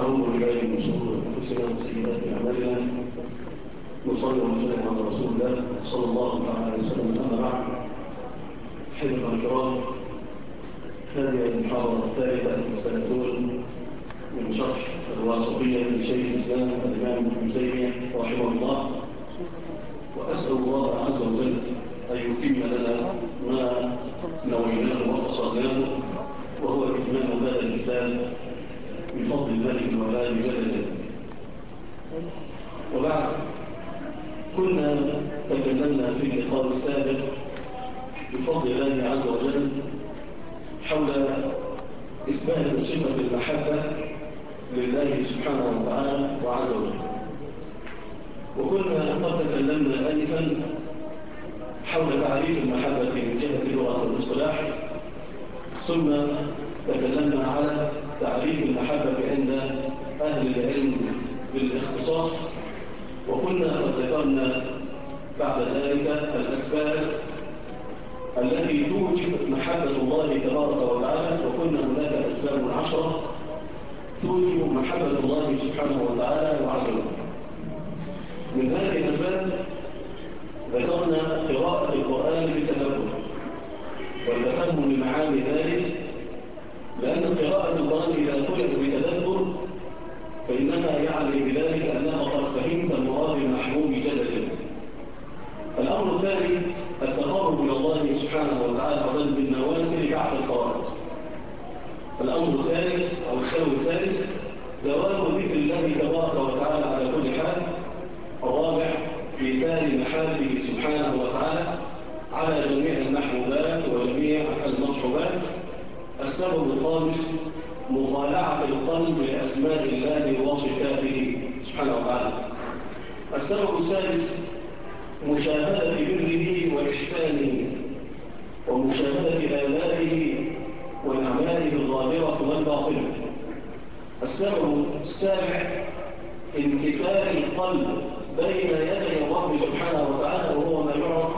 ونعوذ بالله من شرور انفسنا وسيئات اعمالنا. نصلي ونسلم على رسول الله صلى الله عليه وسلم. اما بعد، حضرة الكرام، هذه المحاضره الثالثه والثلاثون من شرح الواسطيه لشيخ الاسلام الامام ابن تيميه رحمه الله، واسال الله عز وجل ان يتم لنا ما نويناه وقصدناه، وهو اتمام هذا الكتاب بفضل الملك الوهاب جل جلاله. وبعد، كنا تكلمنا في اللقاء السابق بفضل الله عز وجل حول إثبات صفة المحبة لله سبحانه وتعالى وعز وجل، وكنا قد تكلمنا آنفا حول تعريف المحبة من جهة اللغة والاصطلاح، ثم تكلمنا على تعريف المحبة عند أهل العلم بالاختصاص، وكنا قد ذكرنا بعد ذلك الأسباب التي توجب محبة الله تبارك وتعالى، وكنا هناك أسباب 10 توجب محبة الله سبحانه وتعالى وعز وجل. من هذه الأسباب ذكرنا قراءة القرآن بالتدبر والتفهم لمعاني ذلك، لأن قراءة القرآن إذا قرأت بتدبر فإنها يعني بذلك أنها قد فهمت المراد المحبوب جل جلاله. الأمر الثاني التقرب إلى الله سبحانه وتعالى وجل بالنوافل بعد الفرائض. الأمر الثالث أو السبب الثالث دوام ذكر الله تبارك وتعالى على كل حال. الرابع إيثار محبه سبحانه وتعالى على جميع المحبوبات وجميع المصحوبات. السبب الخامس مطالعة القلب لأسماء الله وصفاته سبحانه وتعالى. السبب السادس مشاهدة بره وإحسانه ومشاهدة آلائه وأعماله الظاهرة والباطنة. السبب السابع انكسار القلب بين يدي الرب سبحانه وتعالى، وهو ما يعرف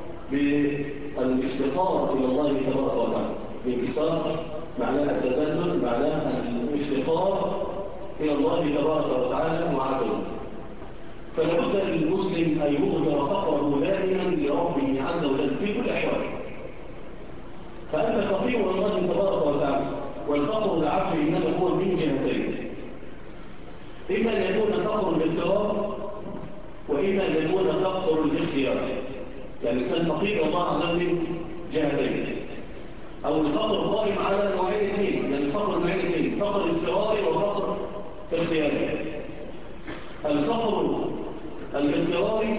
بالافتقار إلى الله تبارك وتعالى. الانكسار معناها التذلل، معناها الافتقار إلى الله تبارك وتعالى وعز وجل. فلابد للمسلم أن يظهر فقره دائما لربه عز وجل في كل أحواله. فأنت فقير الله تبارك وتعالى، والفقر العبد إنما هو من جهتين: إما أن يكون فقر الاضطرار، وإما أن يكون فقر الاختيار. يعني الإنسان فقير الله عز وجل من جهتين، أو الفقر قائم على نوعين اثنين، يعني الفقر نوعين اثنين: فقر اضطراري وفقر اختياري. الفقر الاضطراري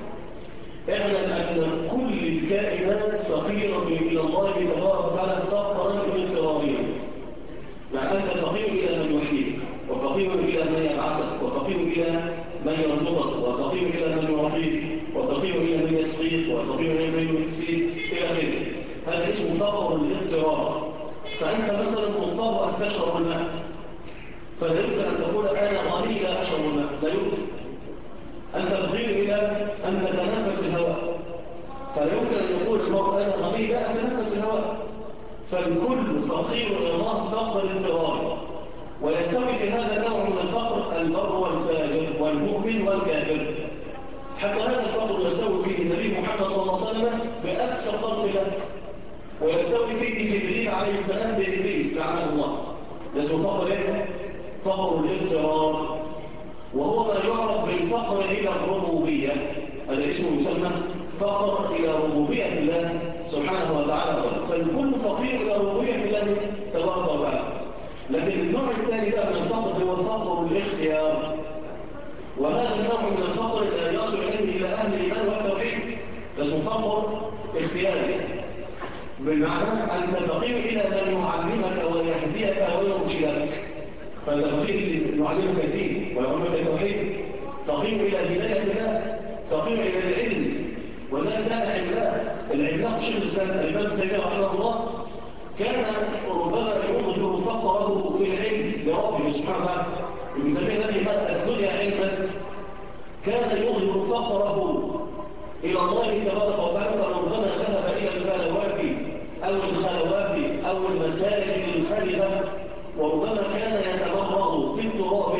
اعلم أن كل الكائنات فقيرة إلى الله تبارك وتعالى فقرا اضطراريا. يعني أنت فقير إلى من يحييك، وفقير إلى من يبعثك، وفقير إلى من يرزقك، وفقير إلى من يعطيك، وفقير إلى من يسقيك، وفقير إلى من يكسيك إلى آخره. هذا اسمه فقر الاضطرار. فأنت مثلا مضطر أن تشرب الماء، فلا يمكن أن تقول أنا غني لا أشرب الماء، لا يمكن. أنت فقير إلى أن تتنفس الهواء، فلا يمكن أن يقول المرء أنا غني لا أتنفس الهواء. فالكل فقير إلى الله فقر اضطراري. ويستوي في هذا النوع من الفقر البر والفاجر والمؤمن والكافر. حتى هذا الفقر يستوي فيه النبي محمد صلى الله عليه وسلم بأكثر خلق له، ويستوي فيه جبريل عليه السلام بإبليس لعنه الله. لازم فقر ايه؟ فقر الاضطرار، وهو ما يعرف بالفقر إلى الربوبية. هذا اسمه يسمى فقر إلى ربوبية الله سبحانه وتعالى. فالكل فقير إلى ربوبية الله تبارك وتعالى. لكن النوع الثاني بقى من الفقر هو الفقر الاختيار، وهذا النوع من الفقر لا يصل إليه إلى أهل الإيمان والتوحيد. لازم فقر اختياري، بمعنى أنت فقير إلى من يعلمك ويهديك ويرشدك. فأنت فقير يعلمك الدين ويعلمك التوحيد، فقير إلى هداية الله، فقير إلى العلم. وذلك كان العملاق شيخ الإسلام الإمام ابن تيمية رحمه الله كان ربما يظهر فقره في العلم لربه سبحانه وتعالى. ابن تيمية الذي ملأ الدنيا علما كان يظهر فقره إلى الله تبارك وتعالى، فربما ذهب إلى الخلوات أو الخلوات أو المساجد الخلفة، وربما كان يتمرغ في التراب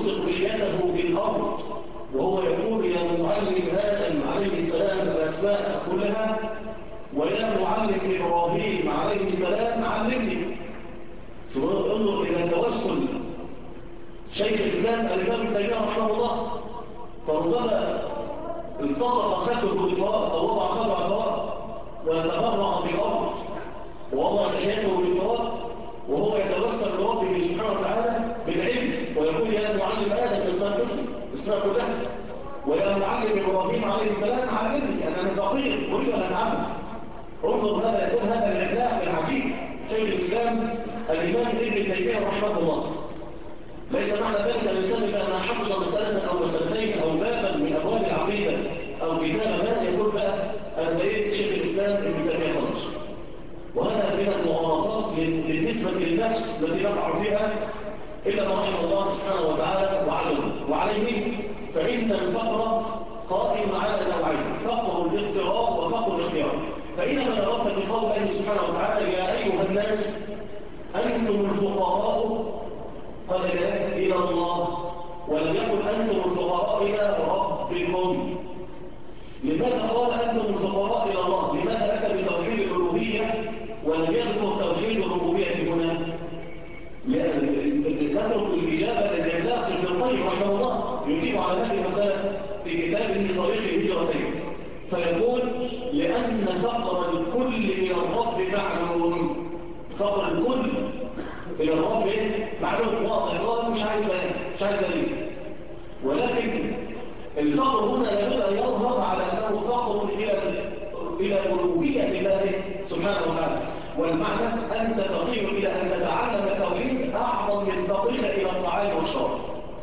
ويلصق بيده بالأرض وهو يقول يا معلم آدم عليه السلام الأسماء كلها ويا معلم إبراهيم عليه السلام علمني. ثم انظر إلى توسل شيخ الإسلام الإمام ابن تيمية رحمه الله، فربما التصق خده بالتراب أو وضع خده على التراب ويتبرع بالأرض ووضع لحيته بالتراب وهو يتوسل بربه سبحانه وتعالى بالعلم ويقول يا معلم آدم اسمها كلها ويا معلم إبراهيم عليه السلام علمني أنا فقير أريد أن أتعلم. انظر ماذا يكون هذا الإعلاء العجيب. شيخ الإسلام الإمام ابن تيمية رحمه الله ليس معنى ذلك أن يسمى أن حفظ مسألة أو مسألتين أو بابا من أبواب العقيدة أو كتابا ما يقول بقى أنا بقيت شيخ الإسلام ابن تيمية خالص. وهذا من المغالطات بالنسبة للنفس التي نقع فيها إلا ما رحم الله سبحانه وتعالى وعلمه. وعليه فإن الفقر قائم على نوعين: فقر الاضطرار وفقر الاختيار. فإنما نظرت في قول الله سبحانه وتعالى يا أيها الناس أنتم الفقراء قال إلى الله، ولم يقل أنتم الفقراء إلى ربكم. لماذا قال أنتم الفقراء إلى الله؟ لماذا أتى بتوحيد الألوهية ولم يذكر توحيد الربوبية هنا؟ نترك الإجابة للعلاق ابن القيم رحمه الله يجيب على هذه المسألة في كتابه طريق الهجرتين، فيقول لأن فقر الكل إلى الرب معلوم. فقر الكل إلى الرب معلوم واضح مش عايز دليل، ولكن الفقر هنا لابد أن يظهر على أنه فقر إلى ألوهية الله سبحانه وتعالى. والمعنى أنت فقير إلى أن تتعلم التوحيد أعظم من فقرك إلى الطعام والشراب.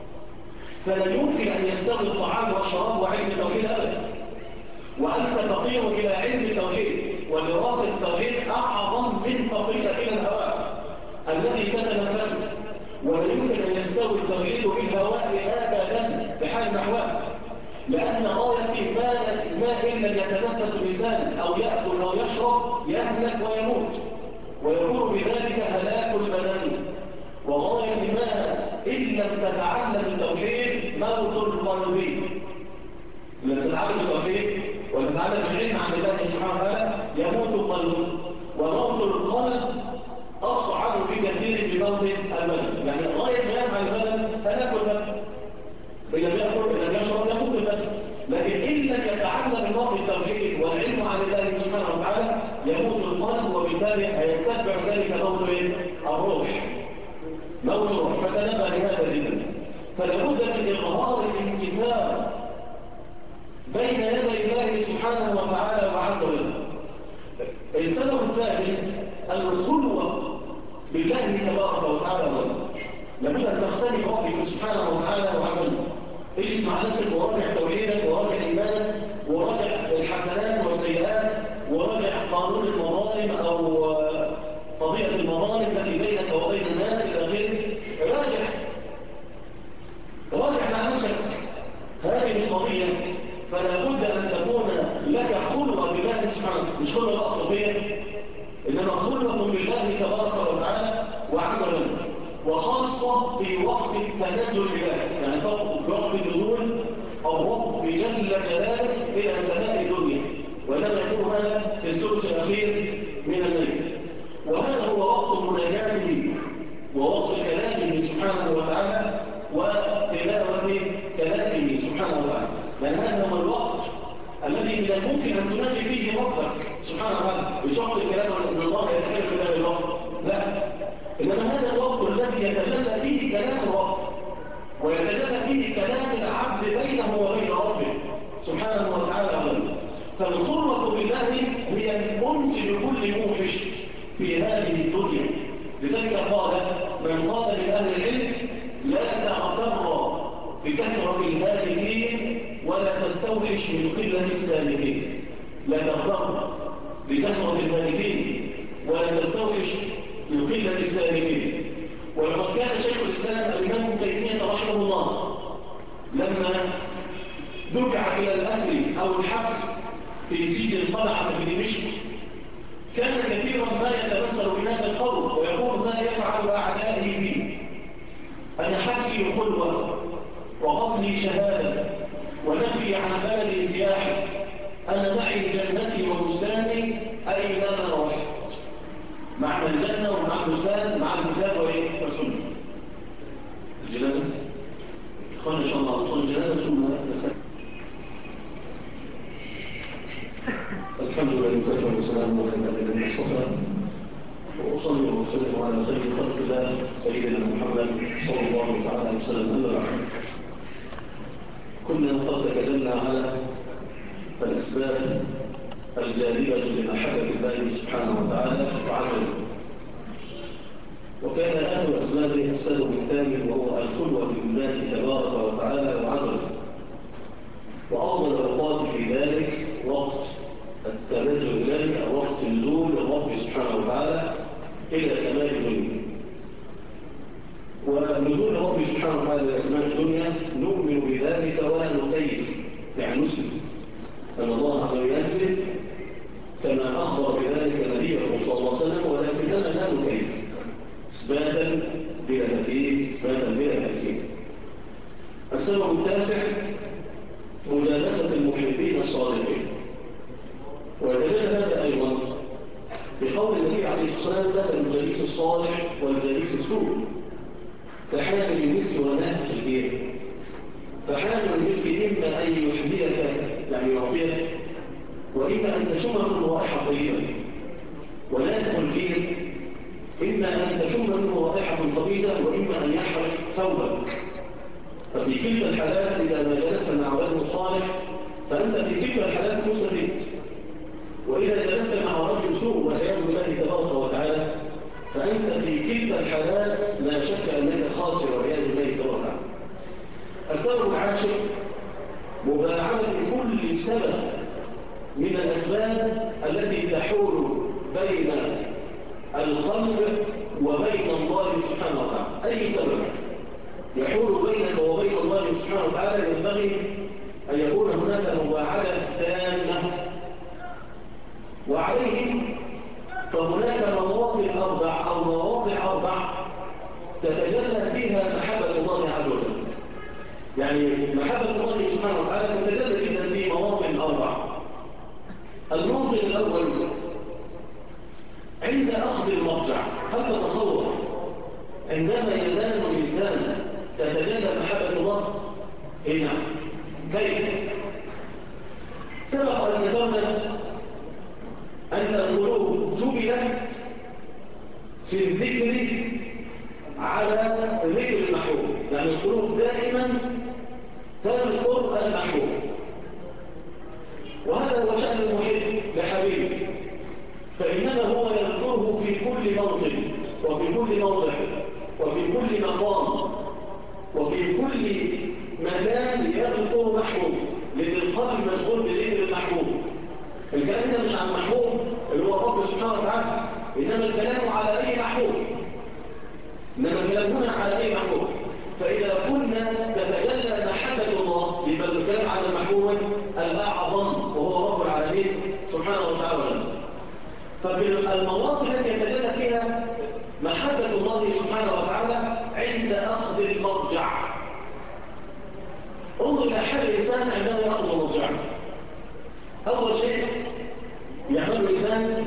فلا يمكن أن يستوي الطعام والشراب وعلم التوحيد أبدا. وأنت فقير إلى علم التوحيد ودراسة التوحيد أعظم من فقرك إلى الهواء الذي تتنفسه. ولا يمكن أن يستوي التوحيد بالهواء أبدا بحال نحوه، لأن غاية ما إن لم يتنفس الإنسان أو يأكل أو يشرب يهلك ويموت ويكون بذلك هلاك البدن. وغاية ما إن لم تتعلم التوحيد موت القلب. لم تتعلم التوحيد وتتعلم العلم عن الله سبحانه وتعالى يموت قلبه، وموت القلب أصعب بكثير من موت البدن. يعني غاية ما يفعل البدن هلاك البدن، إن لم يأكل إن لم يشرب يموت البدن. لكن إن لم يتعلم المرء التوحيد والعلم عن الله سبحانه وتعالى يموت القلب، وبالتالي هيستتبع ذلك موت الروح. موت الروح. فتنبه لهذا جدا. فلابد من إظهار الانكسار بين يدي الله سبحانه وتعالى وعز وجل. السبب الثاني الخلوة بالله تبارك وتعالى. لابد أن تختلف ربك سبحانه وتعالى وعز وجل. اجلس مع نفسك وراجع توحيدك وراجع إيمانك وراجع الحسنات والسيئات وراجع قانون المظالم أو قضية المظالم التي بينك وبين الناس إلى آخره. راجع مع نفسك هذه القضية. فلا بد أن تكون لك خلوة بالله سبحانه، مش خلوة أصلية، إنما خلوة بالله تبارك وتعالى وعز وجل، وخاصة في وقت التنزل إليه. يعني في وقت النزول الرب جل جلاله إلى سماء الدنيا، وإنما يكون هذا في الثلث الأخير من الليل. وهذا هو وقت مناجاته ووقت كلامه سبحانه وتعالى وتلاوة كلامه سبحانه وتعالى. لأن هذا هو الوقت الذي من الممكن أن تناجي فيه ربك سبحانه وتعالى. مش وقت الكلام عن الله يتكلم في هذا الوقت، لا، إنما هذا الوقت الذي يتجلى فيه كلام الرب ويتجلى فيه كلام العبد بينه وبين ربه سبحانه وتعالى. فالخلوة بالله هي الأنس لكل موحش في هذه الدنيا. لذلك قال من قال من أهل العلم لا تغتر بكثرة الهالكين ولا تستوحش من قلة السالكين. لا تغتر بكثرة الهالكين ولا تستوحش من قلة السالكين. ولقد كان شيخ الإسلام الإمام ابن تيمية رحمه الله لما دفع إلى الأسر أو الحبس في سجن القلعة في دمشق كان كثيرا ما يتمثل بهذا القول ويقول ما يفعل أعدائه فيه. أن حبسي خلوة وقتلي شهادة ونفي عن بلدي سياحة، أنا معي جنتي وبستاني أينما رحت. معنى الجنة ومعنى البستان مع الكتاب وإيه؟ والسنة. الجنازة إخوانا إن شاء الله أصل الجنازة سنة بس. الحمد لله وكفى والسلام على الذين اصطفى، وأصلي وأسلم على خير خلق الله سيدنا محمد صلى الله تعالى وسلم. أما بعد، كنا قد تكلمنا على الأسباب الجالبة لمحبة الله سبحانه وتعالى وعزله، وكان آخر أسبابه السبب الثامن وهو الخلوة بالله تبارك وتعالى وعزله، وأفضل الأوقات في ذلك وقت التنزل إليه أو وقت نزول الرب سبحانه وتعالى إلى سماء الدنيا. ونزول الرب سبحانه وتعالى إلى سماء الدنيا نؤمن بذلك ولا نكيف، يعني نسلم أن الله عز وجل ينزل كما أخبر بذلك نبيه صلى الله عليه وسلم، ولكننا لا نكيف إثباتا بلا تكييف، إثباتا بلا تكييف. السبب التاسع مجالسة المحبين الصالحين، ويتجلى هذا أيضا بقول النبي عليه الصلاة والسلام: مثل الجليس الصالح والجليس السوء كحامل المسك ونافخ الكير. فحامل المسك إما أن يحزيك يعني يعطيك، وإما أن تشم منه رائحة طيبة، ونافخ الكير إما أن تشم منه رائحة خبيثة، وإما أن يحرق ثوبك. ففي كلتا الحالات إذا ما جلست مع رجل صالح فأنت في كلتا الحالات مستفيد، وإذا جلست مع رجل سوء والعياذ بالله تبارك وتعالى فأنت في كلتا الحالات لا شك أنك خاسر والعياذ بالله تبارك وتعالى. السبب العاشر مباعدة كل سبب من الأسباب التي تحول بين القلب وبين الله سبحانه وتعالى. أي سبب يحول بينك وبين الله سبحانه وتعالى ينبغي أن يكون هناك مباعدة تامة. وعليه فهناك مواضع أربع تتجلى فيها محبة الله عز وجل. يعني محبة الله سبحانه وتعالى تتجلى جدا في مواضع أربع. الموضع الأول عند أخذ المرجع. هل تتصور عندما ينام الإنسان تتجلى محبة الله؟ إيه نعم. كيف؟ سبق أن ذكرنا أن القلوب جبلت في الذكر على ذكر المحبوب، يعني القلوب دائما تذكر المحبوب، وهذا هو شأن المحب لحبيبه، فإنما هو يذكره في كل موطن وفي كل موضع وفي كل مقام وفي كل مكان يذكر محبوب، لأن القلب مشغول بذكر المحبوب. الكلام ده مش عن محبوب اللي هو رب سبحانه وتعالى، إنما الكلام على أي محبوب، إنما الكلام هنا على أي محبوب. فإذا كنا تتجلى محبة الله يبقى الكلام على المحبوب الأعظم وهو رب العالمين سبحانه وتعالى. ففي المواطن التي يتجلى فيها محبة الله سبحانه وتعالى عند أخذ المرجع. انظر إلى حال الإنسان عندما يأخذ المرجع. أول شيء يعمل الإنسان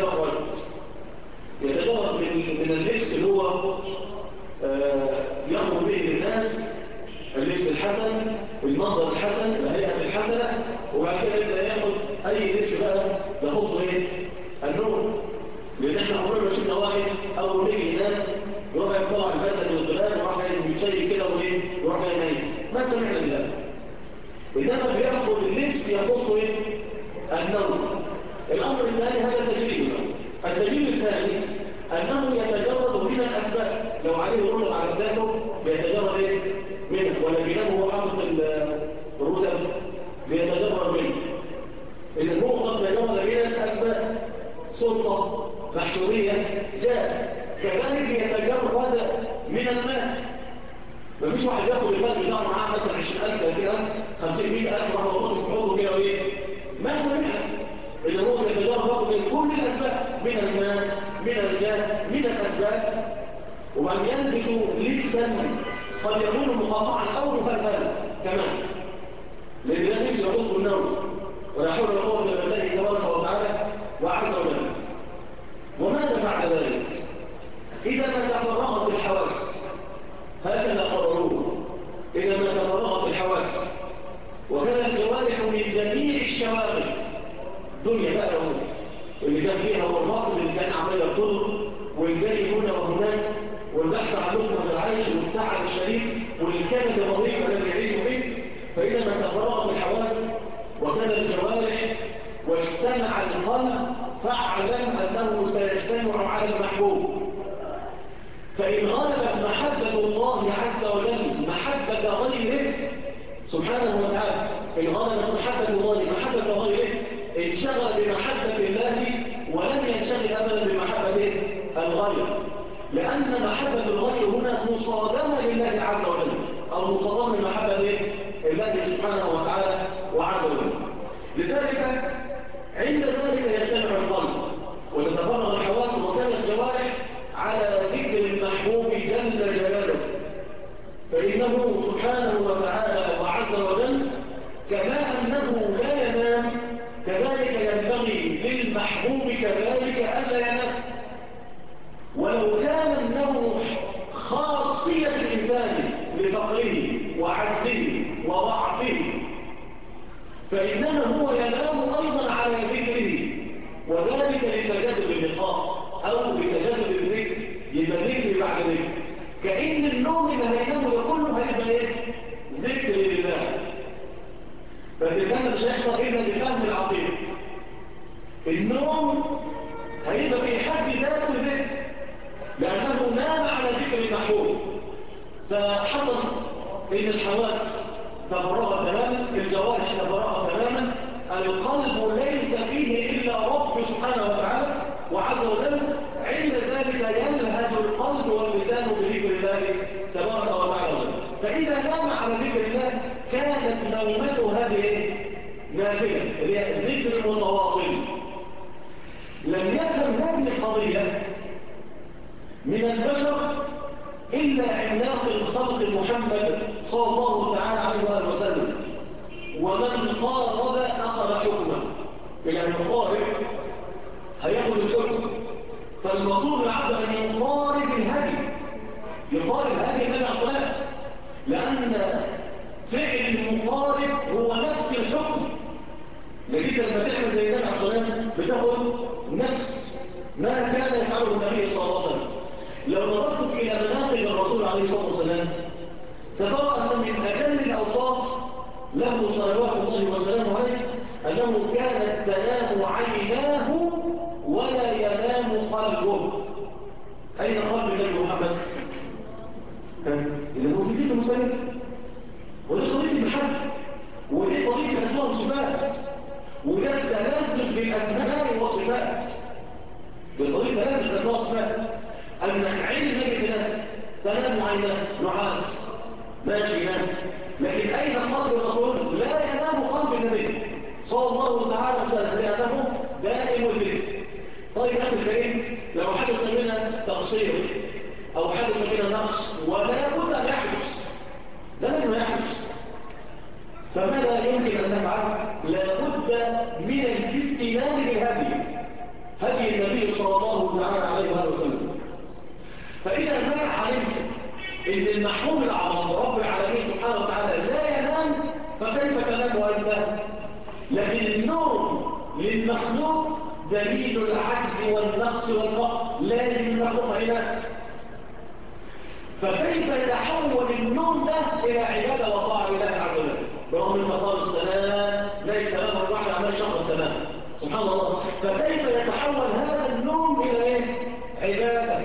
يتجرد من اللبس اللي هو يخرج به للناس، اللبس الحسن، المنظر الحسن، الهيئة الحسنة، وبعد كده يبدأ ياخد أي لبس بقى يخصه إيه؟ النوم. لأن احنا عمرنا ما شفنا واحد أول ما يجي ينام يروح يطلع البدله من الغلال ويروح جاي بيشيك كده وإيه؟ يروح جاي نايم. ما سمعنا بذلك. إنما بياخد اللبس يخصه إيه؟ النوم. الأمر الثاني هذا التجريد. التجريد الثاني أنه يتجرد من الأسباب. لو عليه رطب على ذاته بيتجرد إيه؟ منه، ولا بينام هو حاطط الرطب بيتجرد منه. إذا هو قد تجرد من الأسباب. سلطة محشورية جاء كذلك يتجرد من المال. مفيش واحد ياخد المال بتاعه معاه مثلا 20,000 30,000 50,000 راح يحطه في حوضه كده وإيه؟ ما سمعنا. إذا هو يتجرد من كل الأسباب، من المال، من الجاه، من الأسباب، وبعد يلبس لبسا قد يكون مقاطعا أو مفلفلا كمان، لأن ده نفسه يقص النوم، ولا حول ولا قوة إلا بالله تبارك وتعالى وعز وجل. وماذا بعد ذلك؟ إذا ما تفرغت الحواس، هكذا قرروه، إذا ما تفرغت الحواس وكان الجوارح من جميع الشواغل، دنيا بقى اللي كان فيها هو الواقف اللي كان عمال يطل والجري هنا وهناك والبحث عن لقمة العيش والتعب الشديد والكبد الرهيب الذي يعيش به. فإذا ما تفرغت الحواس وكان الجوارح واجتمع القلب فاعلم أنه سيجتمع على المحبوب. فإن غلبت محبة الله عز وجل محبة غيره سبحانه وتعالى، إن غلبت محبة الله محبة غيره انشغل بمحبة الله ولم ينشغل أبدا بمحبة الغير، لأن محبة الغير هنا مصادمة لله عز وجل، أو مصادمة لمحبة الله سبحانه وتعالى وعز وجل. لذلك عند ذلك يجتمع القلب وتتفرغ الحواس وكانت الجوارح على ذكر المحبوب جل جلاله، فإنه سبحانه وتعالى وعز وجل كما أنه لا ينام كذلك ينبغي للمحبوب كذلك ألا ينام. ولو كان النوم خاصية الإنسان لفقره وعجزه وضعفه فإنما هو ينام أيضا على ذكره، وذلك لتجدد اللقاء أو لتجدد الذكر، يبقى ذكر بعد ذكر، كأن النوم اللي هينامه ده كله هيبقى ايه؟ ذكر لله. فالذكر مش هيحصل إلا بفهم العقيدة. النوم هيبقى في حد ذاته ذكر لأنه نام على ذكر المحبوب، فحصل إن الحواس تفرغت تماما، الجوارح تفرغت تماما، القلب ليس فيه إلا رب سبحانه وتعالى وعز وجل. عند ذلك يلهج القلب واللسان بذكر الله تبارك وتعالى. فإذا نام على ذكر الله كانت نومته هذه نافلة، هي ذكر متواصل. لم يفهم هذه القضية من البشر إلا عملاق الخلق محمد صلى الله تعالى عليه وآله وسلم، ومن قارب أخذ حكمه، لأن القارب هيأخذ الحكم. فالمطلوب العبد أن يقارب الهدي، يقارب هدي النبي عليه الصلاة، لأن فعل المقارب هو نفس الحكم. لكن لما تعمل زي النبي عليه الصلاة بتاخد نفس ما كان يفعله النبي صلى الله عليه وسلم. لو نظرت إلى مناقب الرسول عليه الصلاة والسلام سترى أن من أجل الأوصاف له صلوات الله وسلامه عليه أنه كانت تنام عيناه ولا ينام قلبه. أين قلب النبي محمد؟ إذا هو في ذكر مستمر، ودي قضية المحبة، ودي قضية الأسماء والصفات، وده التلازم بالأسماء والصفات. دي قضية التلازم بالأسماء والصفات، أن عين النبي تنام عيناه نعاس ماشي ينام، لكن أين قلب الرسول؟ لا ينام قلب النبي صلى الله تعالى وسلم، لأنه دائم الذكر. طيب أخي الكريم، لو حدث منا تقصير أو حدث منا نقص ولا بد أن يحدث، لا لازم يحدث، فماذا يمكن أن نفعل؟ لا بد من الاستنان بالهدي، هدي النبي صلى الله تعالى عليه وآله وسلم. فإذا ما علمت إن المحبوب الأعظم رب العالمين سبحانه وتعالى لا ينام، فكيف تنام وأنت؟ لكن النوم للمخلوق دليل العجز والنقص والفقر، لازم المخلوق ينام. فكيف يتحول النوم ده إلى عبادة وطاعة لله عز وجل؟ رغم ان خالص تمام لا يتمام الواحد عمال شهر تمام سبحان الله، فكيف يتحول هذا النوم إلى ايه؟ عبادة.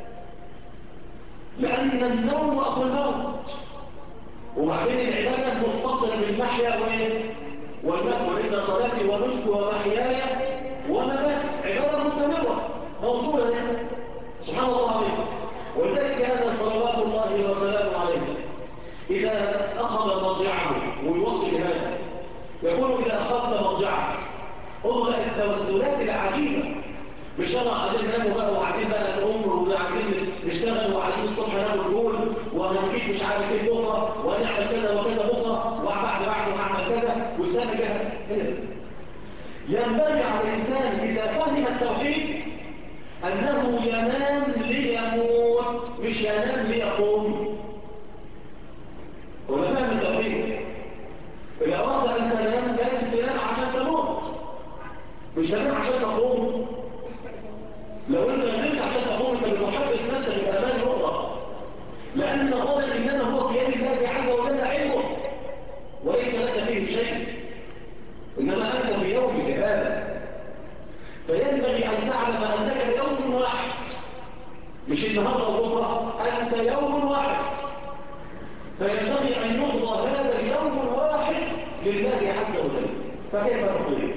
لأن النوم أخو الموت، وبعدين العبادة متصلة بالمحيا والموت، وإن صلاتي ونسكي ومحياي ومماتي عبادة مستمرة موصولة سبحان الله عليه. ولذلك كان صلوات الله وسلامه عليه إذا أخذ مضجعه، ويوصل هذا يقول إذا أخذت مضجعك انظر التوسلات العجيبة، مش يلا عايزين ننام بقى وعايزين بقى نقوم وعايزين نشتغل وعايزين الصبح ناكل فول وهنجيب مش عارف ايه بكره وهنعمل كذا وكذا بكره وبعد هعمل كذا واستنى كده. ينبغي على الانسان اذا فهم التوحيد انه ينام ليموت مش ينام ليقوم. ولا فهم التوحيد؟ اذا اردت ان تنام لازم تنام عشان تموت مش تنام عشان تقوم. لو انت نمت عشان تقوم انت بتحدث نفسك بامان اخرى، لان الغضب انما هو في يد الله عز وجل علمه وليس لك فيه شيء، انما انت في يومك هذا. فينبغي ان تعلم انك يوم واحد، مش النهارده وبكره، انت يوم واحد. فينبغي ان يقضى هذا اليوم الواحد لله عز وجل. فكيف نقضيه؟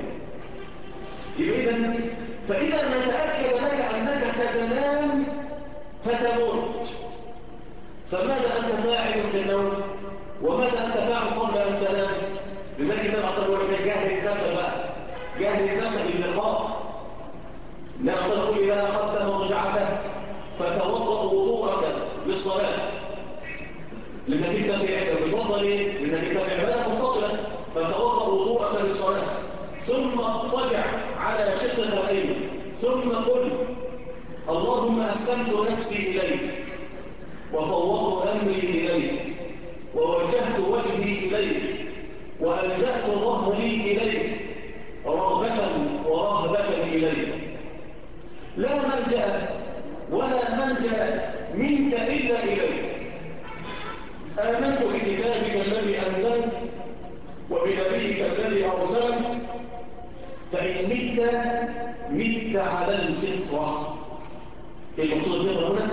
فإذا ما تأكد لك أنك ستنام فتموت، فماذا أنت فاعل في النوم؟ وماذا أنت فاعل قبل أن تنام؟ لذلك النبي صلى الله عليه وسلم جاهز نفسك بقى، جاهز نفسك للقاء. النبي صلى الله عليه وسلم إذا أخذت مضجعك فتوضأ وضوءك للصلاة، لأنك أنت في عبادة بتوضأ ليه؟ لأنك أنت في عبادة متصلة، فتوضأ وضوءك للصلاة، ثم اضطجع على شقك الأيمن، ثم قل اللهم أسلمت نفسي إليك وفوضت أمري إليك ووجهت وجهي إليك وألجأت ظهري إليك رغبة ورهبة إليك، لا ملجأ ولا منجأ منك إلا إليك. آمنت بكتابك الذي أنزلت وبنبيك الذي أرسلت، فإن مت على الفطرة. المقصود الفطرة هنا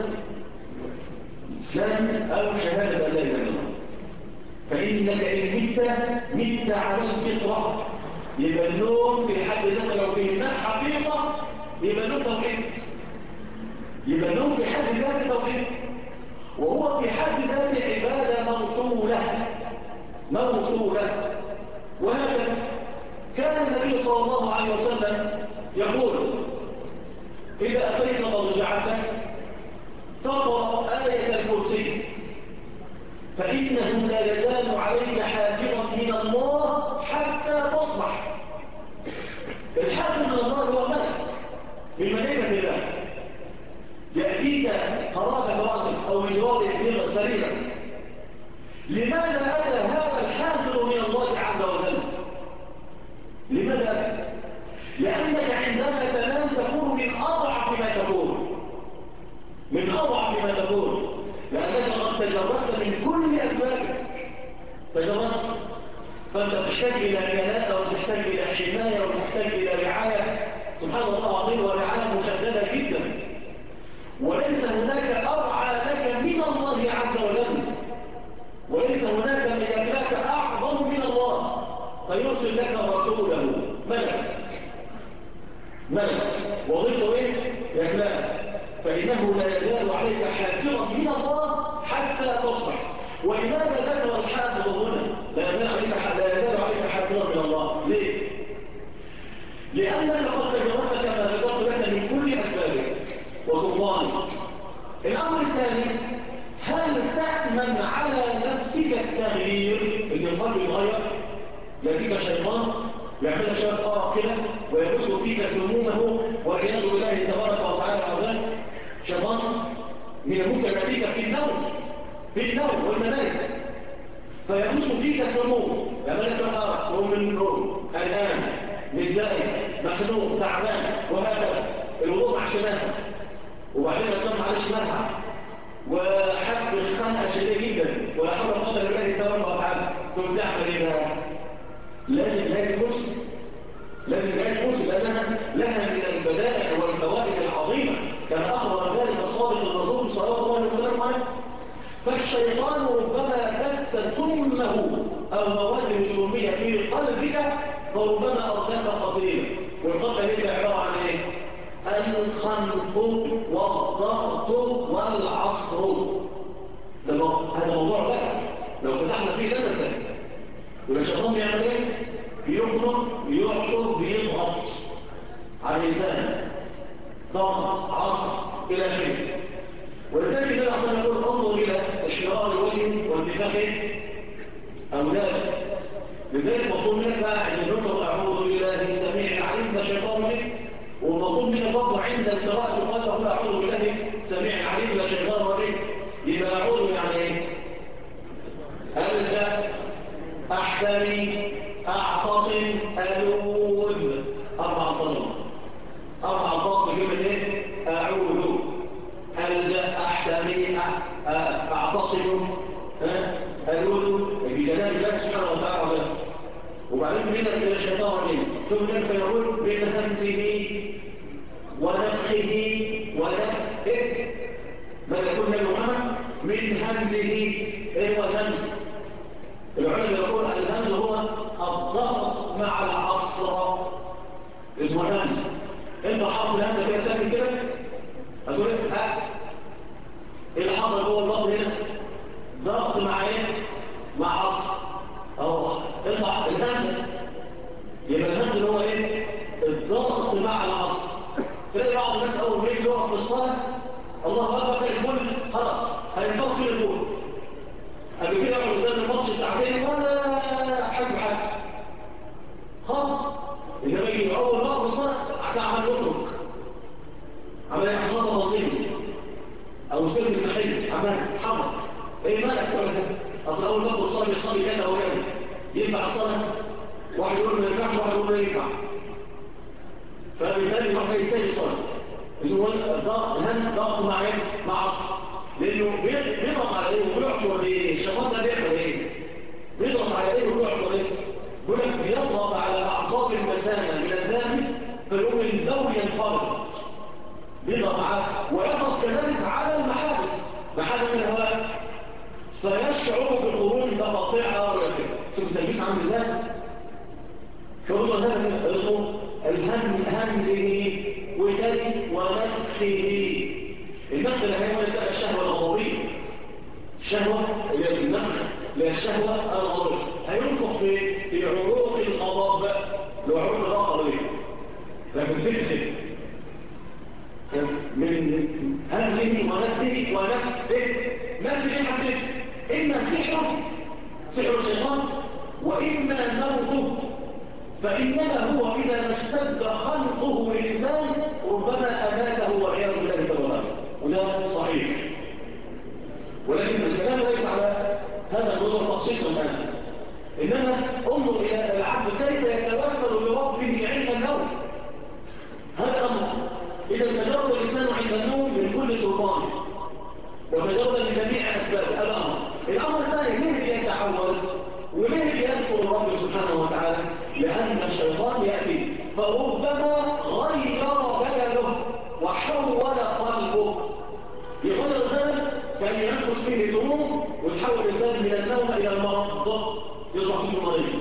إسلام أو شهادة لا إله إلا الله. فإنك إن مت على الفطرة، يبقى النوم في حد ذاته لو في الناس حقيقة يبقى النوم توحيد، يبقى النوم في حد ذاته توحيد، وهو في حد ذاته عبادة موصولة. وهكذا كان النبي صلى الله عليه وسلم يقول إذا أتيت مضجعك فاقرأ آية الكرسي فإنه لا يزال عليك حافظا من الله حتى تصبح. الحافظ من الله هو ملك من ملائكة الله يأتيك قرابة رأسك أو بجوار يحمل سريرا. لماذا أتى هذا الحافظ من الله عز وجل؟ لماذا أتى؟ لأنك عندما تنام تكون من أضعف ما تكون، لأنك قد تجردت من كل أسبابك، تجردت، فأنت تحتاج إلى كناءة وتحتاج إلى حماية وتحتاج إلى رعاية، سبحان الله العظيم، ورعاية مشددة جدا، وليس هناك أرعى لك من الله عز وجل، وليس هناك من يملك أعظم من الله، فيرسل لك رسوله ملك وظيفته ايه؟ يملك، فإنه لا يزال عليك حافظا من الله حتى تصبح. ولماذا ذكر الحافظ هنا لا يزال عليك حافظا من الله؟ ليه؟ لأنك قد تجربت كما ذكرت لك من كل أسبابك وسلطانك. الأمر الثاني، هل تأمن على نفسك التغيير؟ إن القلب يتغير، يأتيك شيطان يعمل شوية قرق كده ويبث فيك سمومه والعياذ بالله تبارك وتعالى عظيم. شيطان من ممكن يأتيك في النوم والمنام فيبث فيك سموم، يعمل شوية قرق، تقوم من النوم قلقان متضايق مخنوق تعبان وهكذا، الوضوء مع شماسة وبعدين الاسلام معلش مرحب وحس بخنقه شديده جدا ولا حول ولا قوه الا بالله تبارك وتعالى، تقوم تعمل ايه بقى؟ لازم لا تكرسي لها من البدائع والفوائد العظيمه كما اخبر ذلك الصادق الرسول صلى الله عليه وسلم. فالشيطان ربما بث سمه او مواد سميه في قلبك فربما ارتاك قتيلا، والقتل هي عباره عن ايه؟ الخنق والضغط والعصر. هذا موضوع بس لو فتحنا فيه لنا تاني. يبقى الشيطان بيعمل ايه؟ بيخنق بيعصر بيضغط على الانسان ضغط، عصر إلى آخره. ولذلك النبي عشان يقول انظر إلى اشمرار الوجه وانتفاخ أولاده. لذلك مطلوب منك بقى عند النطق أعوذ بالله السميع العليم ده شيطان رجيم، ومطلوب منك برضه عند القراءة قال تقول أعوذ بالله السميع العليم ده شيطان رجيم. يبقى أعوذ يعني إيه؟ ألجأ، أحتمي، أعتصم، ألوذ. أربع ألفاظ بجملة إيه؟ أعوذ، ألجأ، أحتمي، أعتصم، ألوذ بجلال الله سبحانه وتعالى. وبعدين من الشيطان الرجيم ثم كيف يقول من همزه ونفخه ونفخه. ماذا يقول النبي محمد؟ من همزه. ايه هو الهمز؟ العلماء يقول الهمز هو الضغط مع العصر، اسمه الهمز. انت حرف الهمزه كده ساكن كده هتقول ايه اللي حصل هو الضغط هنا؟ ضغط مع ايه؟ مع عصر. اهو اطلع الهمزه. يبقى الهمز اللي هو ايه؟ الضغط مع العصر. تلاقي بعض الناس اول ما يجي يقف في الصلاه الله اكبر تلاقي الكل خلاص هينفض كل الكل. قبل كده يقعد قدام الماتش ساعتين ولا حاسب حاجه خالص. انما يجي اول ما يقف في الصلاه عمال يترك، عمال يحفظ منظمه او سلك المحل عمال يتحرك. ايه مالك ولا كده؟ اصل اول ما يقف الصلاه بيصلي كذا وكذا. ينفع الصلاه؟ واحد يقول ما ينفعش واحد يقول ما ينفع. فبالتالي يروح يستاهل الصلاه. اسمه الهم ضغط مع ايه؟ مع عصر. لانه بيضغط على ايه وبيعصر ايه؟ الشيطان ده بيعمل ايه؟ بيضغط على ايه وبيعصر ايه؟ بيقول لك بيضغط على اعصاب المثانه من الداخل فيقوم الدم ينفرد. بيضغط على ويضغط كذلك على المحابس، محابس الهواء، فيشعر بخروج تقاطيع ولا كده. شوف التلبيس عامل ازاي؟ شروط هذا الهم همزه وتاني ونفخه. النفخ اللي هيقول لك الشهوه الغضبيه. الشهوه اللي هي النفخ اللي هي الشهوه الغضبيه هينفخ في عروق الغضب اللي هو عروق الرقبه. لكن تفخ من همزه ونفخه ونفخه. نفس ايه حبيبي؟ اما سحر الشيطان واما موته. فإنما هو إذا ما اشتد خلقه للإنسان ربما أماته والعياذ بالله تعالى، وده صحيح. ولكن الكلام ليس على هذا النظر تخصيصا الآن، إنما انظر إلى العبد كيف يتوسل لربه عند النوم. هذا أمر إذا تجرد الإنسان عند النوم من كل سلطان وتجرد من جميع أسباب. هذا أمر. الأمر الثاني ليه يتعوذ وليه يذكر الرب سبحانه وتعالى؟ لأن الشيطان يأتي فربما غير بدنه وحول قلبه. يغير البدن كان ينقص فيه الهموم وتحول الإنسان من النوم إلى المرض يصبح فيه مريض.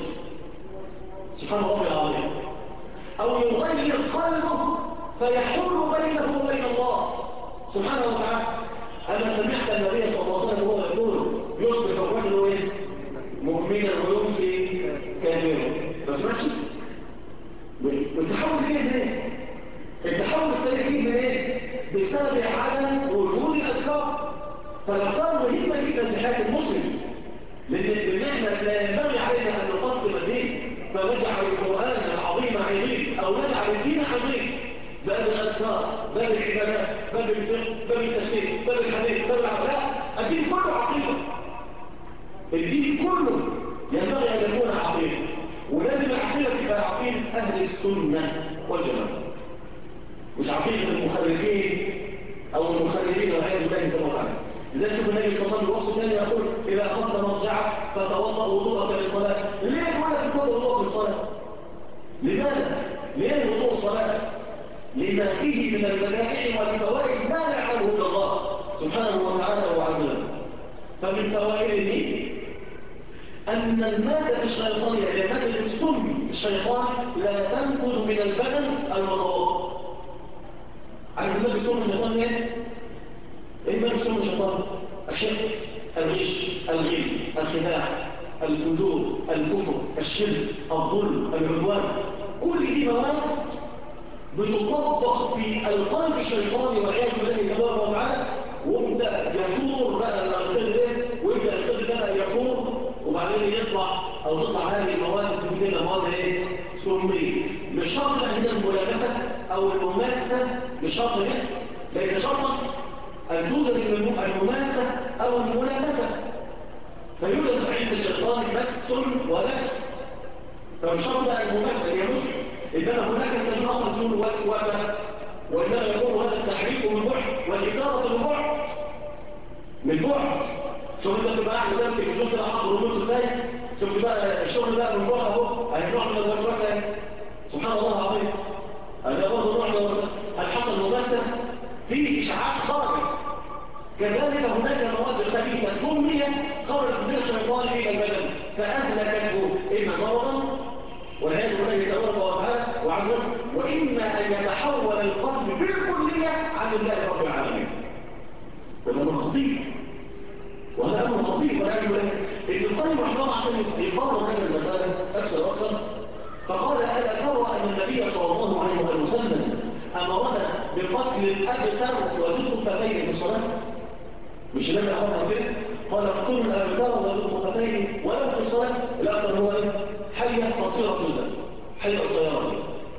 سبحان الله العظيم. أو يغير قلبه فيحول بينه وبين الله سبحانه وتعالى. أنا سمعت النبي صلى الله عليه وسلم وهو يقول يصبح الرجل ايه؟ مؤمنا ويمسي كافرا. ما سمعتش؟ التحول دي منين؟ التحول السريع دي منين؟ بسبب عدم وجود الاذكار. فالاذكار مهمه جدا في حياه المسلم، لان احنا لا ينبغي علينا ان نقسم الدين فنجعل القران العظيم عظيم او نجعل الدين عظيم. باب الاذكار، باب العبادات، باب الفقه، باب التفسير، باب الحديث، باب العقيده. الدين كله عقيده. الدين كله ينبغي ان يكون عقيده، ولازم العقيده تبقى عقيده اهل السنه والجماعه، مش عقيده المخرفين او المخربين والعياذ بالله تعالى. لذلك شوف النبي صلى الله عليه وسلم الوصف الثاني يقول اذا اخذت مرجعك فتوضا وضوءك للصلاه. ليه يقول لك تتوضا وضوءك للصلاه؟ لماذا؟ ليه وضوء الصلاه؟ لما فيه من المنافع والفوائد ما لا يعلمه الا الله سبحانه وتعالى وعز وجل. فمن فوائده أن المادة الشيطانية هي مادة السم الشيطان لا تنفذ من البدن المتوضئ. عارف مادة السم الشيطان ايه؟ ايه مادة السم الشيطان؟ الحقد، الغش، الغل، الخداع، الفجور، الكفر، الشرك، الظلم، العدوان. كل دي مواد بتطبخ في القلب الشيطاني والعياذ بالله تبارك وتعالى، ويبدا يثور بقى القلب ده، ويبدا القلب ده بقى يثور، وبعدين يطلع او تطلع هذه المواد كلها مواد ايه؟ سميه. مش شرط هنا الملامسه او المماسه، مش شرط هنا، ليس شرطا ان توجد المماسه او الملامسه، فيوجد عند الشيطان مس ولبس، فمش شرط بقى المماسه هي مسلم، انما هناك سبيل اخر تكون وسوسه، وانما يكون هذا التحريك من بعد والاثاره من بعد. من بعد شوف انت بتبقى قاعد قدام التلفزيون كده حاطط ريموت ازاي، شفت بقى الشغل بقى من بعد اهو، اهي نوع من الوسوسه، سبحان الله العظيم، هذا برضه نوع من الوسوسه. هل حصل مماسه؟ في اشعاع خارج، كذلك هناك مواد خبيثه سميه خرجت من الشيطان الى البدن فاهلكته اما مرضا والعياذ بالله تبارك وتعالى وعزه، واما ان يتحول القلب بالكليه عن الله رب العالمين. وده امر خطير، وهذا امر خطير والعياذ بالله. ابن القيم رحمه الله عشان يقرر هذه المساله اكثر، فقال الا ترى ان النبي صلى الله عليه وسلم امرنا بقتل الابتر وذو الكفتين في الصلاه؟ مش النبي امرنا كده؟ قال اقتلوا الابتر وذو الكفتين ولو في الصلاه. الابتر هو ايه؟ حيه قصيره جدا، حيه قصيره،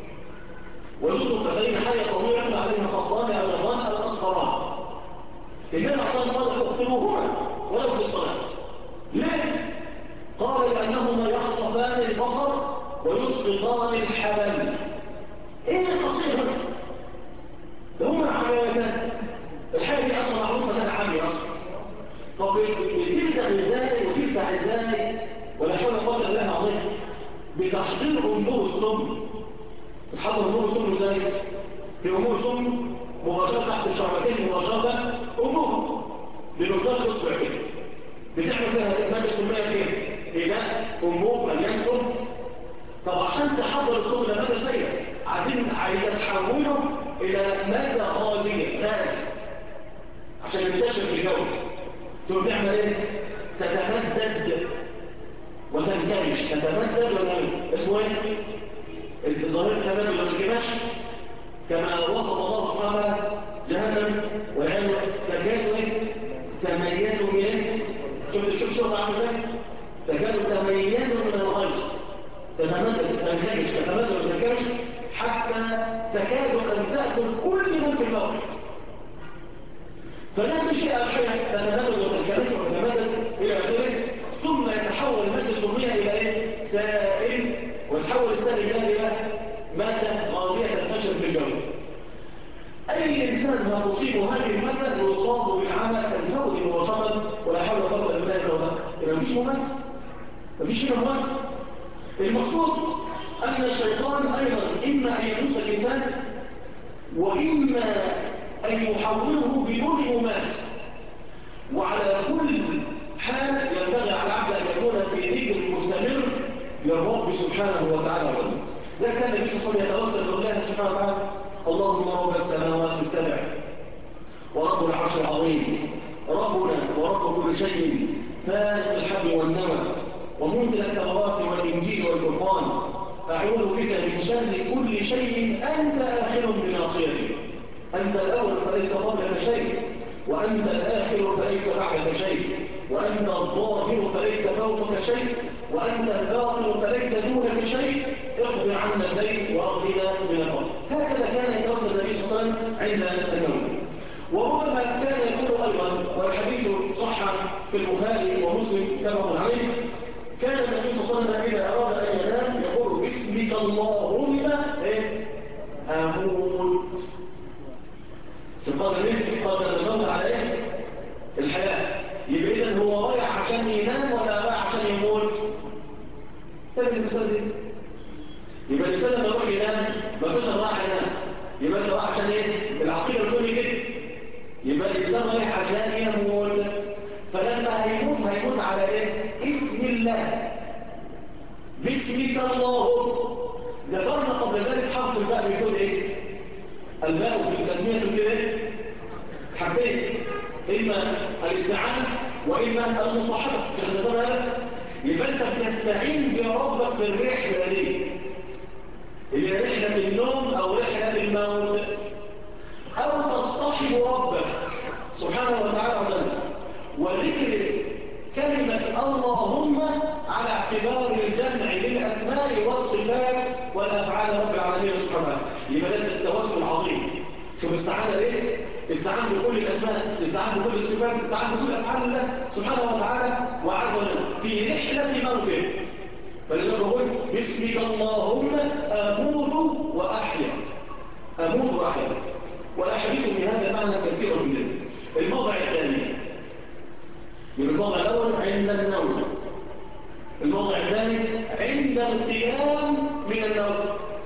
وذو الكفتين حيه طويله عليها خطان او رضان او اصفران. النبي عشان قال اقتلوهما ولو في الصلاه. ليه؟ قال لانهما يخطفان البصر ويسقطان الحبل. ايه القصير هنا؟ ده هما عمليتان، الحاجه دي اصلا معروفه انها عاميه اصلا. طب بتلزق ازاي وتلزق ازاي؟ ولا حول ولا قوه الا بالله العظيم. بتحضير امور السم. بتحضر امور السم ازاي؟ في امور السم مباشره تحت الشعبتين مباشره امور بمقدار اصبع كده، بتعمل فيها ماده سميه كده، إناء أنبوب مليان سم. طب عشان تحضر السم ده مادة سيئة، عايزة تحوله إلى مادة غازية، غاز، عشان ينتشر في الجو. تقول تعمل إيه؟ تتمدد وتنكمش، تتمدد وتنكمش. اسمه إيه؟ ظاهرة التمدد والانكماش، كما وصف الله سبحانه وتعالى جهنم والعياذ تكاد إيه؟ تميز من إيه؟ شوف شغل عامل إيه؟ تكاد تميز من الغيظ، تتمدد وتنكمش حتى تكاد أن تأكل كل من في الأرض. فنفس الشيء الحياة تتمدد وتنكمش وتتمدد إلى آخره، ثم يتحول المادة السمية إلى إيه؟ سائل، ويتحول السائل إلى مادة غازية تنتشر في الجو. أي إنسان ما تصيبه هذه المادة يصاب بالعمى كالفوز مباشرة، ولا حول ولا قوة إلا بالله. إذا مفيش ممثل، مفيش هنا ممثل. المقصود أن الشيطان أيضا إما أن يمس الإنسان وإما أن يحوله بدون مماس. وعلى كل حال ينبغي على العبد أن يكون في ذكر مستمر للرب سبحانه وتعالى. ذا كان النبي صلى الله عليه وسلم يتوسل بالله سبحانه وتعالى: اللهم رب السماوات السبع ورب العرش العظيم، ربنا ورب كل شيء، فالق الحب والنوى ومنزل التوراة والإنجيل والفرقان، أعوذ بك من شر كل شيء أنت آخر بناصيته، أنت الأول فليس قبلك شيء، وأنت الآخر فليس بعدك شيء، وأنت الظاهر فليس فوقك شيء، وأنت الباطن فليس دونك شيء، اقض عنا الدين وأغننا من الفقر. هكذا كان يتوسل النبي صلى الله عليه وسلم عند النوم. وربما كان يقول أيضا، والحديث صح في البخاري ومسلم متفق عليه، كان النبي صلى الله عليه وسلم إذا أراد أن ينام يقول: باسمك اللهم أموت. في قدر ايه؟ قدر الموت على ايه؟ الحياة. يبقى إذن هو رايح عشان ينام ولا رايح عشان يموت؟ تابع المثال دي. يبقى الإنسان لما يروح ينام ما فيش رايح ينام، يبقى أنت رايح عشان ايه؟ العقيدة الكل كده. يبقى الإنسان رايح عشان يموت، فلما هيموت على ايه؟ اسم الله، باسمك اللهم. ذكرنا قبل ذلك حرف الباء بيكون ايه؟ الباء في التسمية كده حرفين، إما الاستعانة وإما المصاحبة. يبقى أنت بتستعين بربك في الرحلة دي، اللي الرحلة رحلة النوم أو رحلة الموت، أو تصطحب ربك سبحانه وتعالى وجل وذكر كلمة اللهم على اعتبار الجمع للأسماء والصفات والأفعال رب العالمين سبحانه. يبقى ده التوسل العظيم. شوف استعان ليه؟ استعان بكل الأسماء، استعان بكل الصفات، استعان بكل أفعال الله سبحانه وتعالى وعز وجل في رحلة موته. فلذلك يقول باسمك اللهم أموت وأحيا. أموت وأحيا. والأحاديث في هذا المعنى كثيرة جدا. الموضع الثاني، الموضع الأول عند النوم، الموضع الثاني عند القيام من النوم.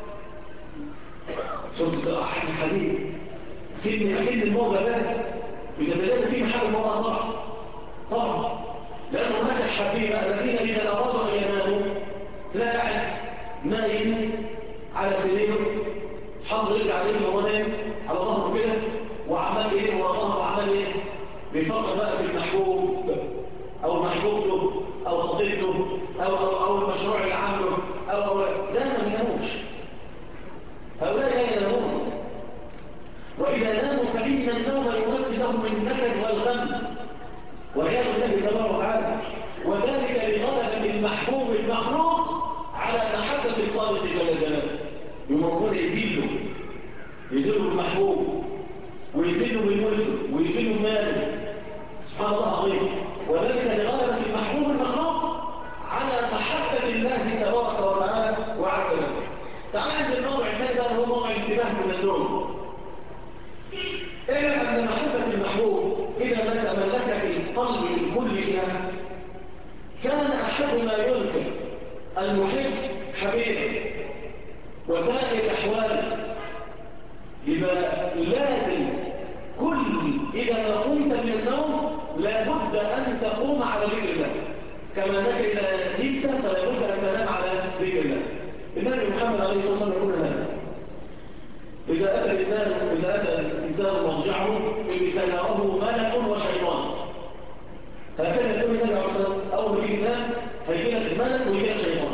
شفت الحديث أكيد الموضع ده بتبدأ فيه محل الموضع طبعا لأن هناك الحبيبة الذين إذا أرادوا أن يناموا لا قاعد نايم على سريره حط رجل عليه وهو نايم على ظهره كده وعمال ايه ورا ظهره وعمال ايه بيفكر بقى في المحبوب او محبوبته او خطيبته او المشروع اللي عامله او لا ما بيناموش. هؤلاء لا ينامون، واذا ناموا فان النوم يمثل لهم النكد والغم والعياذ بالله تبارك وتعالى، وذلك لغلبة المحبوب المخلوق على محبة الخالق جل جلاله. يمرون يذلوا بالمحبوب ويذلوا بالملك ويذلوا بماله سبحان الله العظيم، وذلك لغلبة المحبوب المخلوق على محبة الله تبارك وتعالى وعز وجل. تعال عند الموضع الثاني بقى هو موضع الانتباه من النوم. اعلم ان محبة المحبوب اذا ما تملك في القلب من كل جهة كان احد ما يذكر المحب حبيبه وسائر الاحوال. يبقى لازم إذا قمت من النوم لابد أن تقوم على ذكر الله، كما أنك إذا نمت فلا بد أن تنام على ذكر الله. النبي محمد عليه الصلاة والسلام يقول هذا: إذا أتى الإنسان مرجعه ابتلاه ملك وشيطان. هكذا يقول النبي عليه الصلاة والسلام: أول ما تيجي تنام هيجي لك الملك ويجي لك شيطان.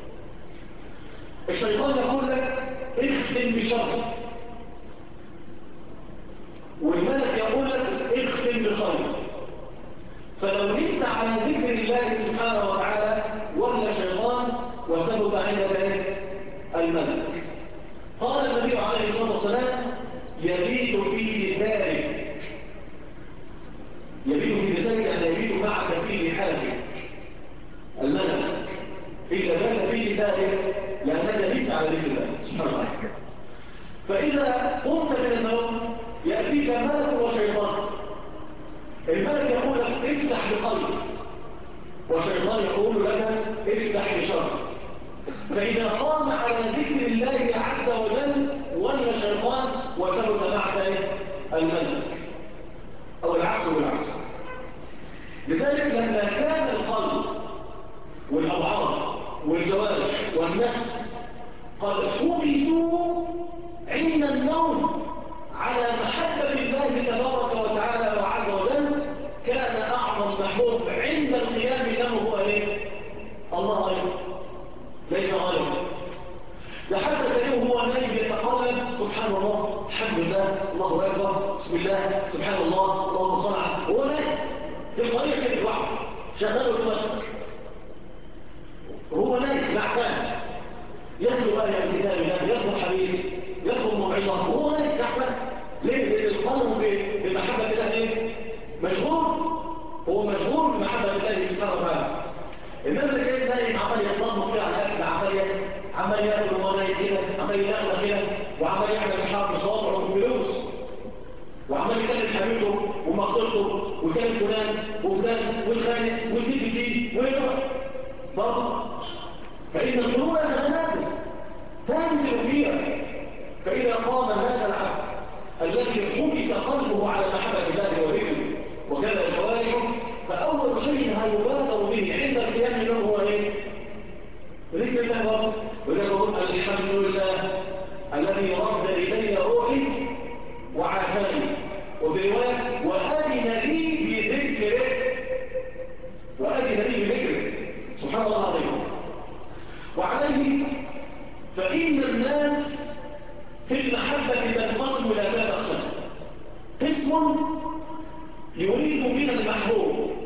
الشيطان يقول لك اختم بشر، والملك يقول لك اختم بخير. فلو نمت على ذكر الله سبحانه وتعالى ولا شيطان وسبب عندك الملك. قال النبي عليه الصلاة والسلام: يبيت في لسانك. يبيت في لسانك يعني يبيت معك في لحافك الملك إذا بات في لسانك لأنك بيت على ذكر الله سبحانه وتعالى. فإذا قمت من النوم يأتيك ملك وشيطان. الملك يقول لك افتح بخير، والشيطان يقول لك افتح بشر. فإذا قام على ذكر الله عز وجل ولا شيطان وثبت معك الملك، أو العكس بالعكس. لذلك لما كان القلب والأبعاد والجوارح والنفس قد حبسوا عند النوم على محبة الله تبارك وتعالى وعز وجل، كان أعظم محبوب عند القيام له هو ايه؟ الله غيره، ليس غيره. ده حتى تلاقيه هو نايم يتقلب سبحان الله الحمد لله الله أكبر بسم الله سبحان الله اللهم صل على، هو نايم تلقائيا كده لوحده شغال دماغه، هو نايم معفان يتلو آية من كتاب الله، يتلو حديث، يتلو موعظة، وهو نايم أحسن. ليه؟ لأن القلب بمحبة الله ايه؟ مشغول، هو مشغول بمحبة الله سبحانه وتعالى. إنما اللي كان نايم عمال يطلب كده على الأكل، عمال ياكل وهو نايم كده، عمال ياكل كده، وعمال يعمل بحار بصوابعه وفلوس، وعمال يكلم حبيبته ومخطوبته ويكلم فلان وفلان ويتخانق ويسيب فيه ويروح برضه. فإن القلوب تتنازل تنزل فيها. فإذا قام هذا العبد الذي حبس قلبه على محبة الله وذكره وكذا جوارحه، فأول شيء هيبادر به عند القيام له هو ايه؟ ذكر الله. وذلك يقول الحمد لله الذي رد إلي روحي وعافاني، وفي رواية وأذن لي بذكره، وأذن لي بذكره سبحان الله العظيم. وعليه فإن الناس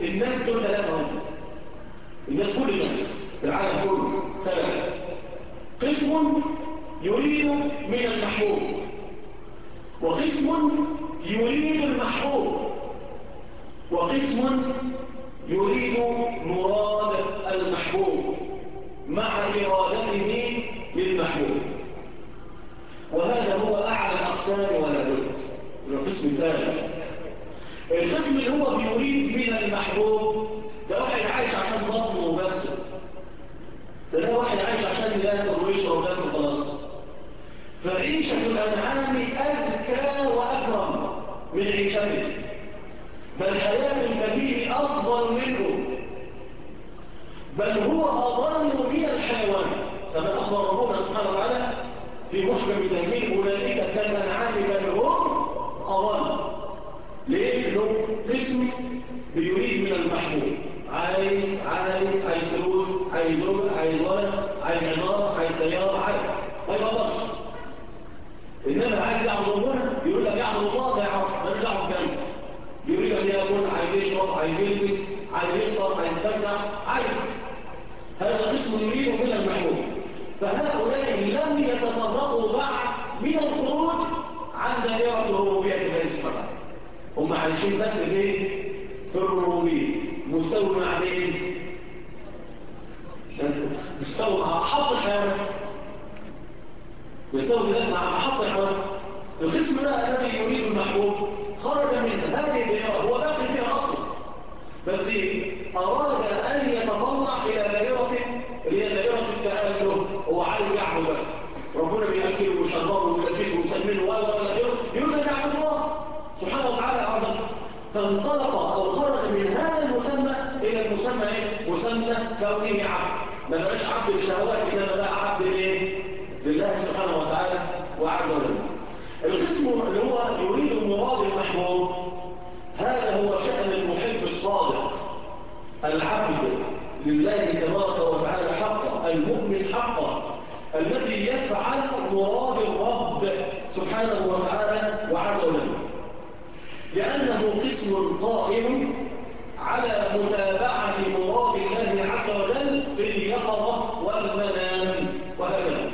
الناس دول ثلاثة هم. الناس كل الناس في العالم كله ثلاثة. قسم يريد من المحبوب، وقسم يريد المحبوب، وقسم يريد مراد المحبوب مع إرادته للمحبوب. وهذا هو أعلى الأقسام ولا بد. القسم الثالث، القسم اللي هو بيريد من المحبوب، ده واحد عايش عشان بطنه وبس، ده واحد عايش عشان ياكل ويشرب بس وخلاص. فعيشة الأنعام أزكى وأكرم من عيشته، بل حياة البهيم أفضل منه، بل هو أضل من الحيوان، كما أخبر ربنا سبحانه وتعالى في محكم تنزيل: أولئك كالأنعام بل هم أضل. ليه؟ له قسم بيريد من المحبوب، عايز فلوس، عايز زوجة، عايز ولد، عايز عمارة، عايز سيارة، عايز ما يقدرش. إنما عايز يعبد ربنا، يقول لك يعبد الله، ما يعرفش، ما يعرف كم. يريد أن يأكل، عايز يشرب، عايز يلبس، عايز يفطر، عايز يتفسح، عايز. هذا قسم يريد من المحبوب. فهؤلاء لم يتطرقوا بعد من الخروج عن دائرة الربوبية الله سبحانه وتعالى. هم عايشين بس في الربوبية، مستوى مع مين؟ مستوى مع حط الحيوانات، مستوى ذلك مع حط الحيوانات. القسم ده الذي يريد المحبوب خرج من هذه الدائرة، هو باقي فيها أصلا، بس أراد أن يتطلع إلى دائرة اللي هي دائرة التأله. هو عايز يعبد بس ربنا، بيأكله ويشربه ويلبسه ويسمنه ولا غيره، يريد أن يعبد الله سبحانه وتعالى عبدا. فانطلق أو خرج من هذا المسمى إلى المسمى مسمى كونه عبد. ما بقاش عبد الشهوات، إنما بقى عبد لله سبحانه وتعالى وعز وجل. القسم اللي هو يريد مراد المحبوب، هذا هو شأن المحب الصادق، العبد لله تبارك وتعالى حقا، المؤمن حقا، الذي يفعل مراد الرب سبحانه وتعالى وعز وجل، لأنه قسم قائم على متابعة مراد الله عز وجل في اليقظة والمنام وهكذا.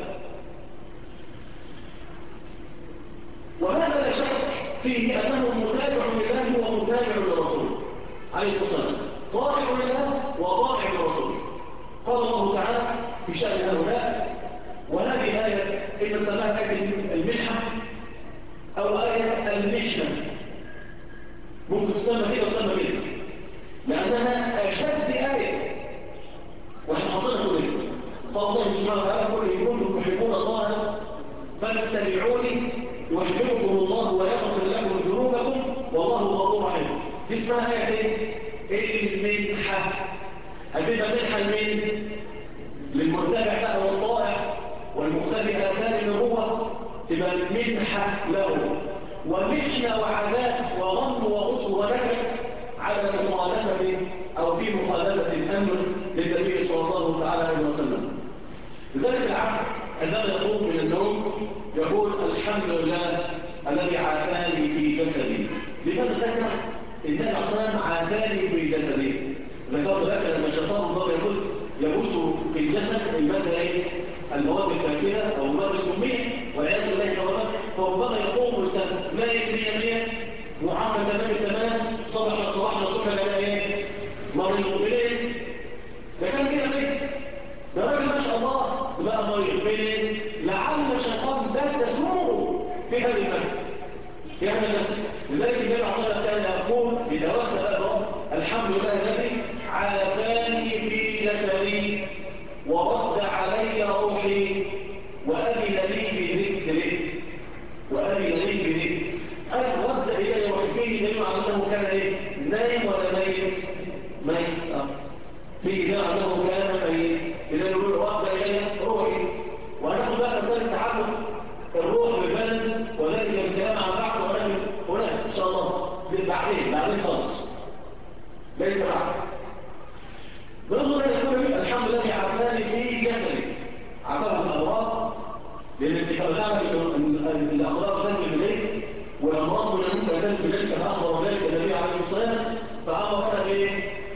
وهذا لا شك فيه أنه متابع لله ومتابع لرسوله عليه الصلاة والسلام، طائع لله وطائع لرسوله. قال الله تعالى في شأن هؤلاء، وهذه الآية إذا سمعت آية المنحة أو آية المحنة، ممكن تسمى كده وتسمى كده، لأنها أشد آية وإحنا حصلنا كلنا. قال الله سبحانه وتعالى: قل إن كنتم تحبون الله فاتبعوني يحببكم الله ويغفر لكم ذنوبكم والله غفور رحيم. دي اسمها آية ايه؟ المنحة. هتبقى منحة لمين؟ للمتبع بقى والطائع والمختبئ آثار النبوة، تبقى المنحة له، ومحنة وعذاب وغم وغصب ونكد على مخالفة أو في مخالفة الأمر للنبي صلى الله تعالى عليه وسلم. لذلك العبد عندما يقوم من النوم يقول: الحمد لله الذي عافاني في جسدي. لماذا ذكر النبي عليه الصلاة والسلام عافاني في جسدي؟ ذكرت لك لما الشيطان الله يقول يبث في الجسد المادة المواد الفاسدة أو المواد السمية والعياذ بالله تعالى، فربما يقوم الإنسان نايم 100% معافى تمام صباحنا الصبح لقى مريض بالليل، ده كان كده ده راجل ما شاء الله بقى مريض بالليل، لعل الشيطان بس سوره في هذه المادة في هذا الجسد. لذلك النبي عليه الصلاة والسلام كان يقول بتوسل الرب: الحمد لله الذي عافاني في جسدي ورد علي روحي وأذن لي بذكره. أنا رد إلي روحي فيه دليل على أنه كان نايم ولا ميت؟ ميت. فيه دليل على أنه كان ميت، إذا نقول رد إلي روحي. وهناخد بقى مسألة تعلق الروح بالبدن وذلك الكلام عن بعض ولكن هناك إن شاء الله بعدين خالص، ليس بعد. نظر أن يقول الحمد لله عافاني في جسدي، عافاه الأمراض، لأن انت تعمل الأمراض تنزل إليك والأمراض من الممكن تنزل إليك كما أخبر ذلك النبي عليه الصلاة والسلام، فأمر هذا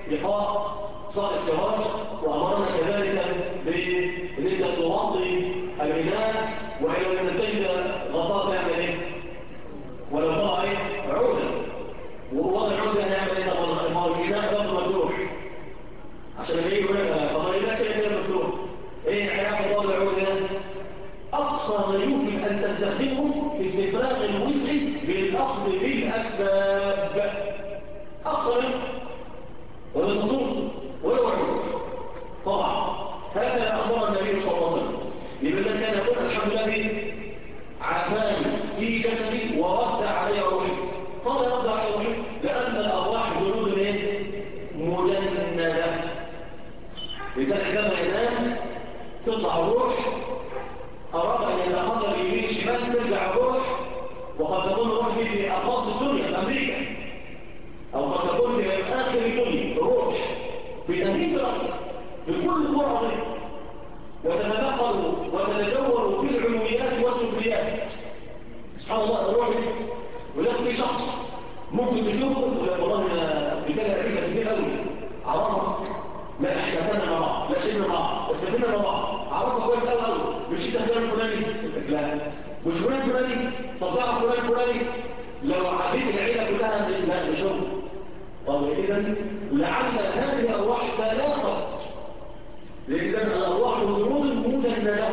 عشان يجي يقول لك طب لا كده مفتوح. ايه حياه الله العود هنا؟ اقصى ما يمكن ان تستخدمه في استفراغ الوسع بالاخذ بالاسباب. اقصى ولا تطول ولا وعود. طبعا هذا اخبر النبي صلى الله عليه وسلم. لماذا كان يقول الحمد لله عافاني في جسدي ورد علي روحي. قال رد علي روحي لان الارواح جنود مجنده. لذلك لما ينام تطلع الروح، اراد ان يتقرب يمين شمال ترجع الروح، وقد تكون الروح في اقاصي الدنيا في امريكا، او قد تكون في اخر الدنيا الروح بتهيب الارض بكل قرى وتتنقل وتتجول في العلويات والسفليات. سبحان الله الروح. ولكن في شخص ممكن تشوفه والله بتلاقي امريكا كتير قوي عرفك، لا احنا كنا مع بعض، لا شئنا مع بعض، استفدنا مع بعض، عرفك كويس قوي مش انت فلان الفلاني؟ لا مش فلان الفلاني. طب تعرف فلان الفلاني؟ لو عديت العيله كلها لا مش هو. طب اذا لعل هذه الارواح تلاقت. لإذن الأرواح جنود مجندة.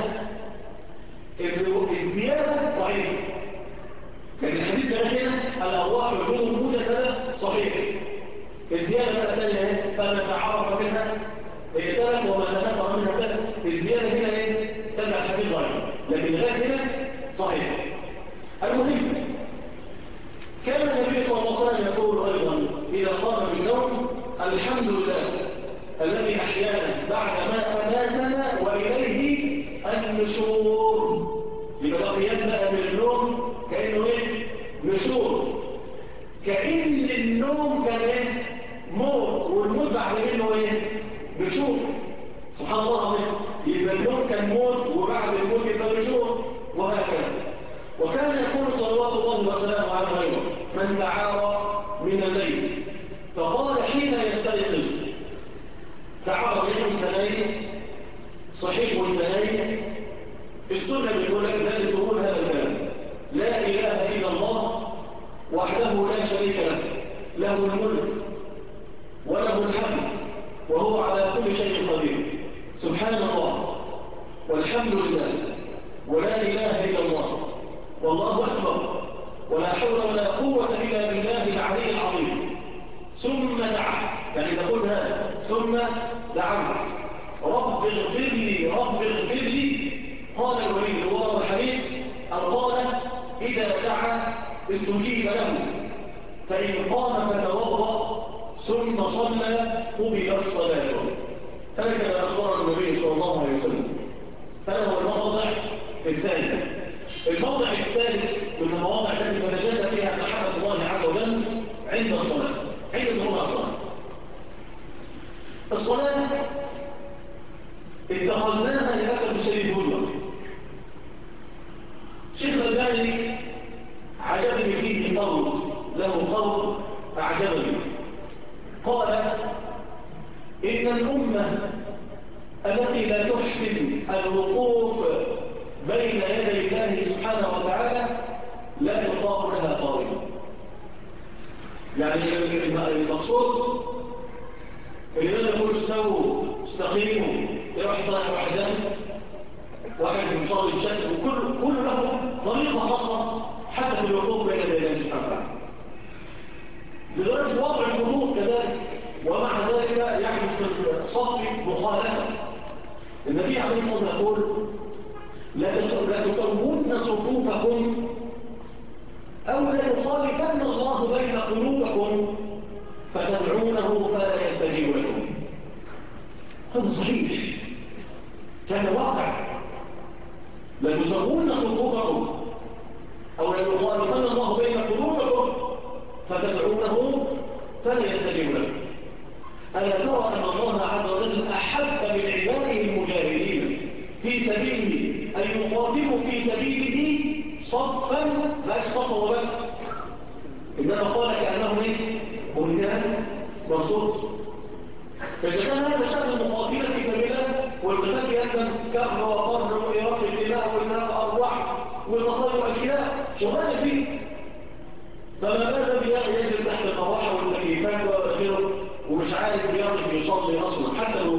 الزيادة ضعيفة. لكن الحديث كمان هنا الأرواح جنود مجندة صحيح. الزيادة بقى ثانية فما تعرف منها ائتلف وما تنكر منها ثانية. الزيادة هنا تبع الحديث ضعيف، لكن الغاية هنا صحيح. المهم كان النبي صلى الله عليه وسلم يقول أيضا إذا قام بالنوم الحمد لله الذي أحيانا بعدما أماتنا وإليه النشور. يبقى القيام بقى من النوم كأنه نشور، كأن النوم كان موت، والموت بعد منه نشور. سبحان الله العظيم. يبقى النوم كان موت وبعد الموت يبقى نشور، وهكذا. وكان يقول صلوات الله وسلامه عليه غيره من تعارى من الليل فقال حين يستيقظ تعرض منه الثنائي صحيح والثنائي السنة بتقول لك لازم تقول هذا الكلام: لا إله إلا الله وحده لا شريك له، له الملك وله الحمد وهو على كل شيء قدير، سبحان الله والحمد لله ولا إله إلا الله والله أكبر ولا حول ولا قوة إلا بالله العلي العظيم. ثم دعا، يعني تقول هذا ثم دعا رب اغفر لي رب اغفر لي. قال الوليد هو الحديث أو قال إذا دعا استجيب له، فإن قام فتوضأ ثم صلى قبلت صلاته. هكذا أخبر النبي صلى الله عليه وسلم. هذا هو الموضع الثاني. الموضع الثالث من المواضع التي نتجادل فيها محبة الله عز وجل عند الصلاة، عند دخول الصلاة. الصلاة اتخذناها للأسف الشديد هجرة. شيخ الألباني عجبني فيه قول، له قول أعجبني. قال إن الأمة التي لا تحسن الوقوف بين يدي الله سبحانه وتعالى لا يطاق لها قائمة. يعني المقصود اللي لازم يقول استووا استقيموا، واحد طالع وحده، واحد يصلي بشكل، وكل له طريقة خاصة حتى في الوقوف بين يدي الله سبحانه وتعالى. لدرجة وضع الخطوط كذلك، ومع ذلك يحدث في الصف مخالفة. النبي عليه الصلاة والسلام يقول لا تسوون صفوفكم أو لا يخالفن الله بين قلوبكم فتدعونه فلا يستجيب لكم. هذا صحيح، كان واقع. لا تسوون صفوفكم أو لا يخالفن الله بين قلوبكم فتدعونه فلا يستجيب لكم. ألا ترى أن الله عز وجل أحب من عباده المجاهدين في سبيله أن يقاتلوا في سبيله صفا، لا صفا وبس، إنما قال كأنه بنيان مرصوص. فإذا كان هذا شكل المقاتلة في سبيل الله والقتال يلزم كر وفر وإراق الدماء وإنراق أرواح وتطير أشياء شغال فيه، فما الذي يجري تحت المروحة والتكييفات وغيره ومش عارف يقف يصلي أصلا حتى لو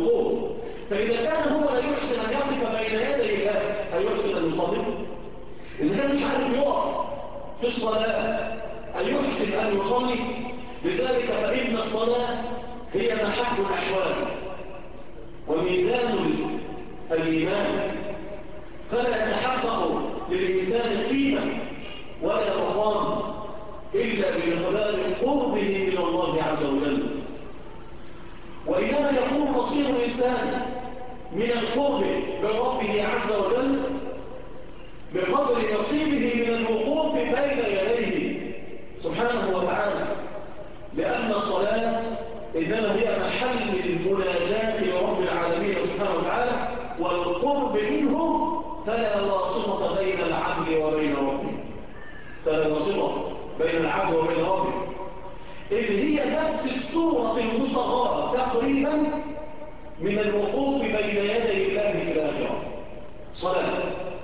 فإذا كان هو لا يحسن أن يقف بين يدي الله أيحسن أن يصلي؟ إذا كان مش عارف يقف في الصلاة أيحسن أن يصلي؟ لذلك فإن الصلاة هي محك الأحوال وميزان الإيمان، فلا يتحقق للإنسان قيمة ولا مقام إلا بمقدار قربه من الله عز وجل. وإنما يكون مصير الإنسان من القرب من ربه عز وجل بقدر نصيبه من الوقوف بين يديه سبحانه وتعالى، لأن الصلاة إنما هي محل المناجاة لرب العالمين سبحانه وتعالى، والقرب منه فلا واسطة بين العبد وبين ربه، فلا واسطة بين العبد وبين ربه، إذ هي نفس الصورة المصغرة تقريبا من الوقوف بين يدي الله في الآخرة صلاة.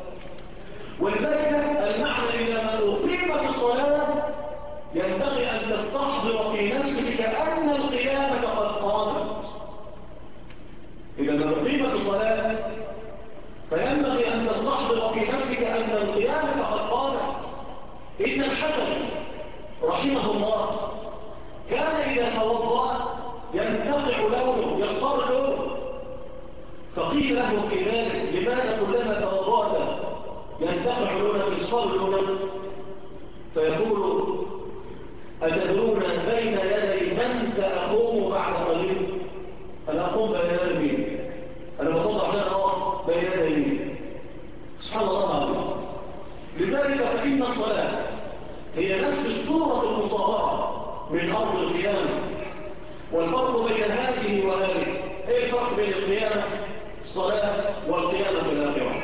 ولذلك المعنى إذا ما أقيمت الصلاة ينبغي أن تستحضر في نفسك أن القيامة قد قامت. إذا ما أقيمت الصلاة فينبغي أن تستحضر في نفسك أن القيامة قد قامت. إن الحسن رحمه الله كان إذا توضأ ينتقع لونه يصفر لونه، فقيل له في ذلك لماذا كلما توضأت ينتقع لونه يصفر لونه؟ فيقول أتدرون بين يدي من سأقوم بعد قليل؟ أنا أقوم بين يدي مين؟ أنا بتوضأ عشان أقف بين يدي مين؟ سبحان الله العظيم. لذلك فإن الصلاة هي نفس الصورة المصغرة من أرض القيامة. والفرق بين هذه وهذه، إيه الفرق بين القيامة الصلاة والقيامة في الآخرة؟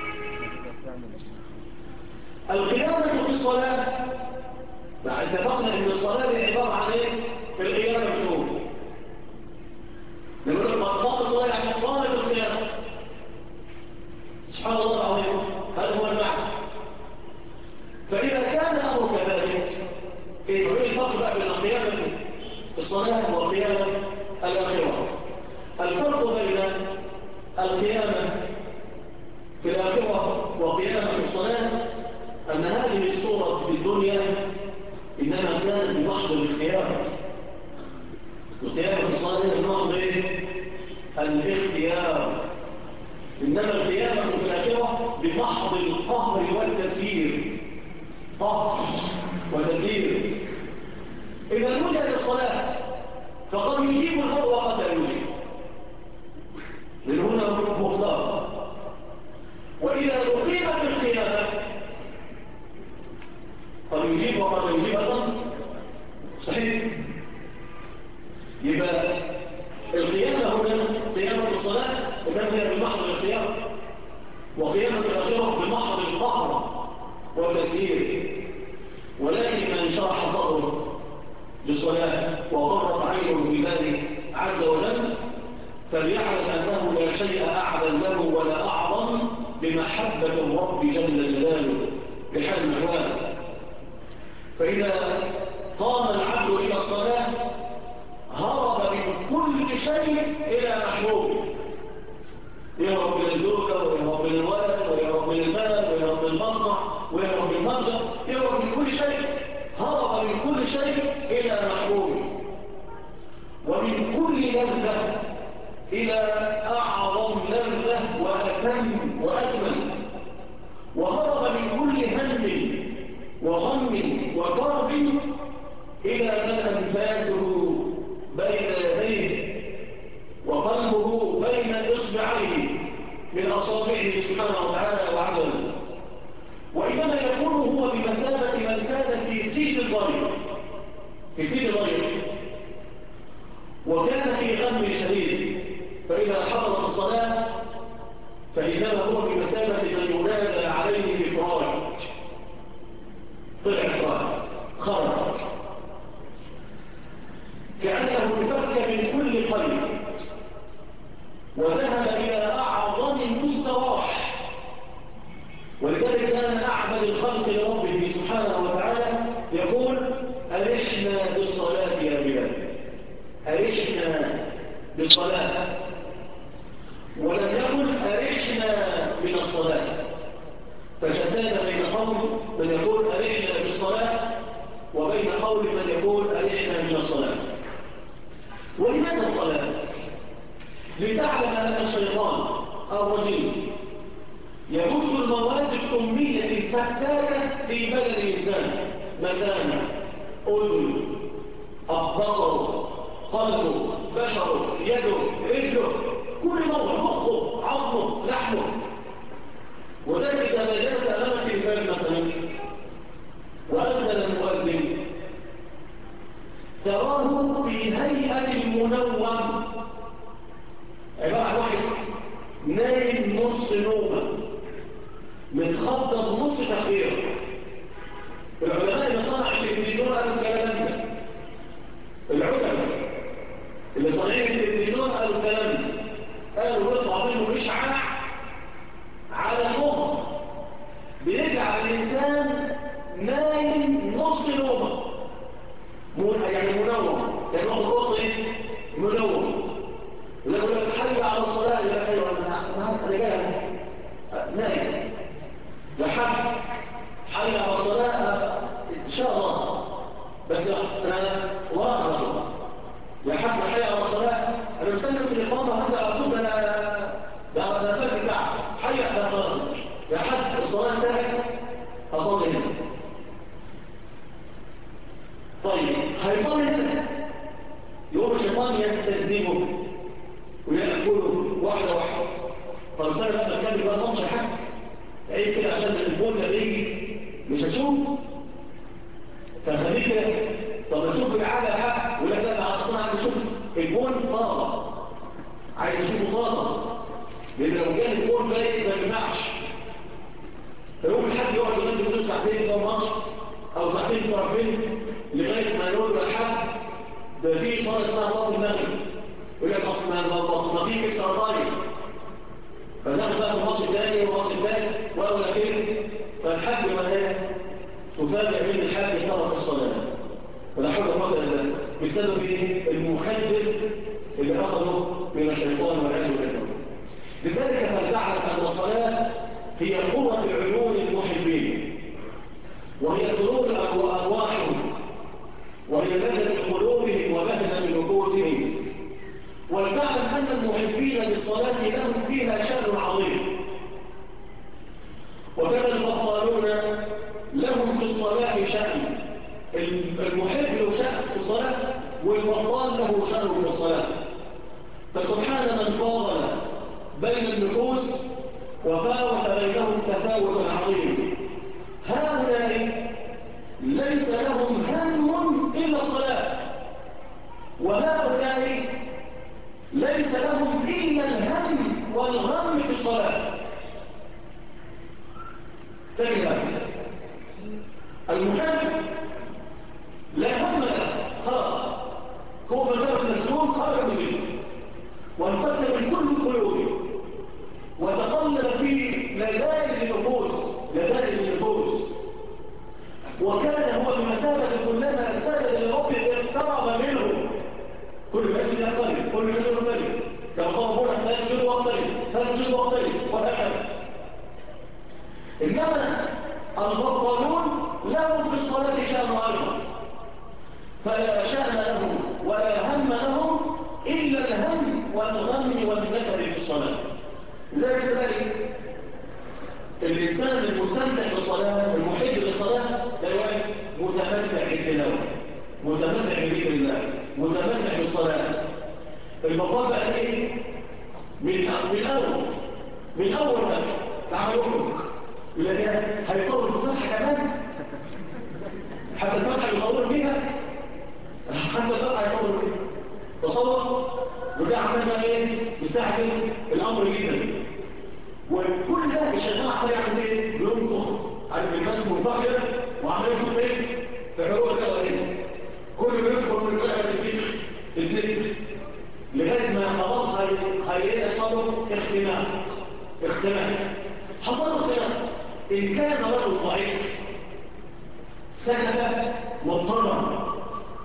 القيامة في الصلاة اتفقنا ان الصلاة دي عبارة عن ايه؟ القيامة بتقول نقول لك قام الصلاة يعني قامت القيامة. سبحان الله العظيم، هذا هو المعنى. فإذا كان أمر كذلك ايه الفرق بقى بين القيامة في الصلاة والقيامة الآخرة؟ الفرق بين القيامة في الآخرة وقيامة في الصلاة أن هذه الصورة في الدنيا إنما كانت بمحض الاختيار. القيامة في الصلاة بمحض الاختيار، إنما القيامة في الآخرة بمحض القهر والتسيير. قهر وتسيير. إذا وجدت الصلاة فقد يجيب المرء وقد لا يجيب، من هنا مختار. وإذا أقيمت القيامة قد يجيب وقد لا يجيب أيضا، صحيح؟ يبقى القيامة هنا قيامة الصلاة إنما هي بمحض الاختيار، وقيامة الآخرة بمحض القهر والتسيير. ولكن من شرح صدره بالصلاة وقرت عينه بالله عز وجل فليعلم أنه لا شيء أعظم له ولا أعظم بمحبة الرب جل جلاله بحال محواله. فإذا قام العبد إلى الصلاة هرب من كل شيء إلى محبوب، يهرب من الزوجة ويهرب من الولد ويهرب من المال ويهرب من المصنع ويهرب من المتجر، يهرب من كل شيء، هرب من كل شيء إلى محبوب، ومن كل لذة إلى أعظم لذة وأتم وأجمل، وهرب من كل هم وغم وكرب إلى من أنفاسه بين يديه وقلبه بين إصبعيه من أصابعه سبحانه وتعالى وعجل. وإنما يكون هو بمثابة من كان في سجن الضريق، في سجن الضريق وكان في غم شديد، فإذا حضرت الصلاة فإنما هو بمثابة من ينادى عليه إفراج، طلع إفراج، خرج، كأنه انفك من كل قلب وذهب إلى أعظم مستراح. ولذلك كان أعبد الخلق لربه سبحانه وتعالى يقول أرحنا بالصلاة يا بلال، أرحنا بالصلاة. من يقول أرحنا بالصلاة وبين قول من يقول أرحنا من الصلاة. ولماذا الصلاة؟ لتعلم أن الشيطان الرجيم يبث المواد السمية الفتاكة في بدن الإنسان، مثانة، أذن، البصر، قلبه، بشره، يده، رجله، كل موضع، مخه، عظمه، لحمه. وذلك إذا ما جلس أمام التلفاز مثلا وأذن المؤذن تراه في هيئة المنوم، عبارة عن واحد نايم نص نومه متخبط نص تخير. العلماء اللي صنعوا التلفزيون قالوا الكلام ده، العلماء اللي صنعين التلفزيون قالوا الكلام ده، قالوا بيطلع منه إشعاع على المخ بيجعل الإنسان نايم نص نومه، يعني منوم، كان واخد نص ايه؟ منوم. ولما تحلي على الصلاة يبقى ايوه انا جاي نايم لحد حي على الصلاة ان شاء الله، بس انا وراء على طول لحد حي على الصلاة انا مستني بس الاقامة هذا على طول. ده فرق بتاعه حي ده خلاص لحد الصلاة انتهت هصلي هنا. طيب هيصلي هنا يقوم الشيطان يستلزمه ويأكله واحدة واحدة. فالرسالة بقى بتكمل بقى ماتش حاجة عيب كده عشان الجون ده بيجي مش هشوف، فخليك كده. طب اشوف العادة حاجة ولا لا على الصنع عايز اشوف الجون طاقة، عايز اشوفه طاقة، لان لو كان الجون بايت ما ينفعش. فيقوم الحد يقعد يغني كل ساعتين بتوع ماتش او ساعتين بتوع فيلم لغايه ما يقول له الحد ده في صلاه اسمها صلاه المغرب، يقول لك اصل ما في كسر طاير، فناخد بقى في الماتش الثاني والماتش الثاني واول اخير. فالحد ما ايه تفاجئ من الحد ترك الصلاه ولا حول ولا قوه الا بالله بسبب ايه؟ المخدر اللي اخذه من الشيطان والعياذ بالله. لذلك فلتعلم ان الصلاه هي قوة العيون المحبين، وهي سرور أرواحهم، وهي بهجة قلوبهم وبهجة نفوسهم. ولتعلم أن المحبين للصلاة لهم فيها شأن عظيم، وكذا البطالون لهم في الصلاة شأن. المحب له شأن في الصلاة والبطال له شأن في الصلاة. فسبحان من فاضل بين النفوس وفاوت بينهم تفاوت عظيم. هؤلاء ليس لهم هم إلا الصلاة، وهؤلاء ليس لهم إلا الهم والغم في الصلاة. تجد المحب لا هم له، خلاص هو مسافة مسلوم خرج مسلم وانفك من كل قلوبه وتقلب في لذائذ النفوس، وكان هو بمثابة كلما سجد لربه اقترب منه. كل ما يجب يقترب، كل ما يجب يقترب، كما قال ربنا فاسجد واقترب وهكذا. إنما البطالون لهم في الصلاة شأن أيضا، فلا شأن لهم ولا هم لهم إلا الهم والغم والنكد في الصلاة. ذلك الإنسان المستمتع بالصلاة المحب للصلاة لا يعرف متمتع بالتلاوة، متمتع بذكر الله، متمتع بالصلاة. المطلب بقى ايه؟ من أول هذا تعالى يخرج الذي هيطور الفتحة كمان حتى الفتحة يطور فيها، حتى الفتحة يطور فيها. تصور وده عملنا ايه؟ مستعجل الأمر جدا. وكل ده الشيطان عمال يعمل ايه؟ بينفخ على الماس منفخر وعمال ينفخ ايه؟ في حروق الكوارث. كل ما يدخل من الرحله الذكر لغايه ما خلاص هيحصل اختناق. حصل اختناق. ان كان رجل ضعيف سكت مضطرا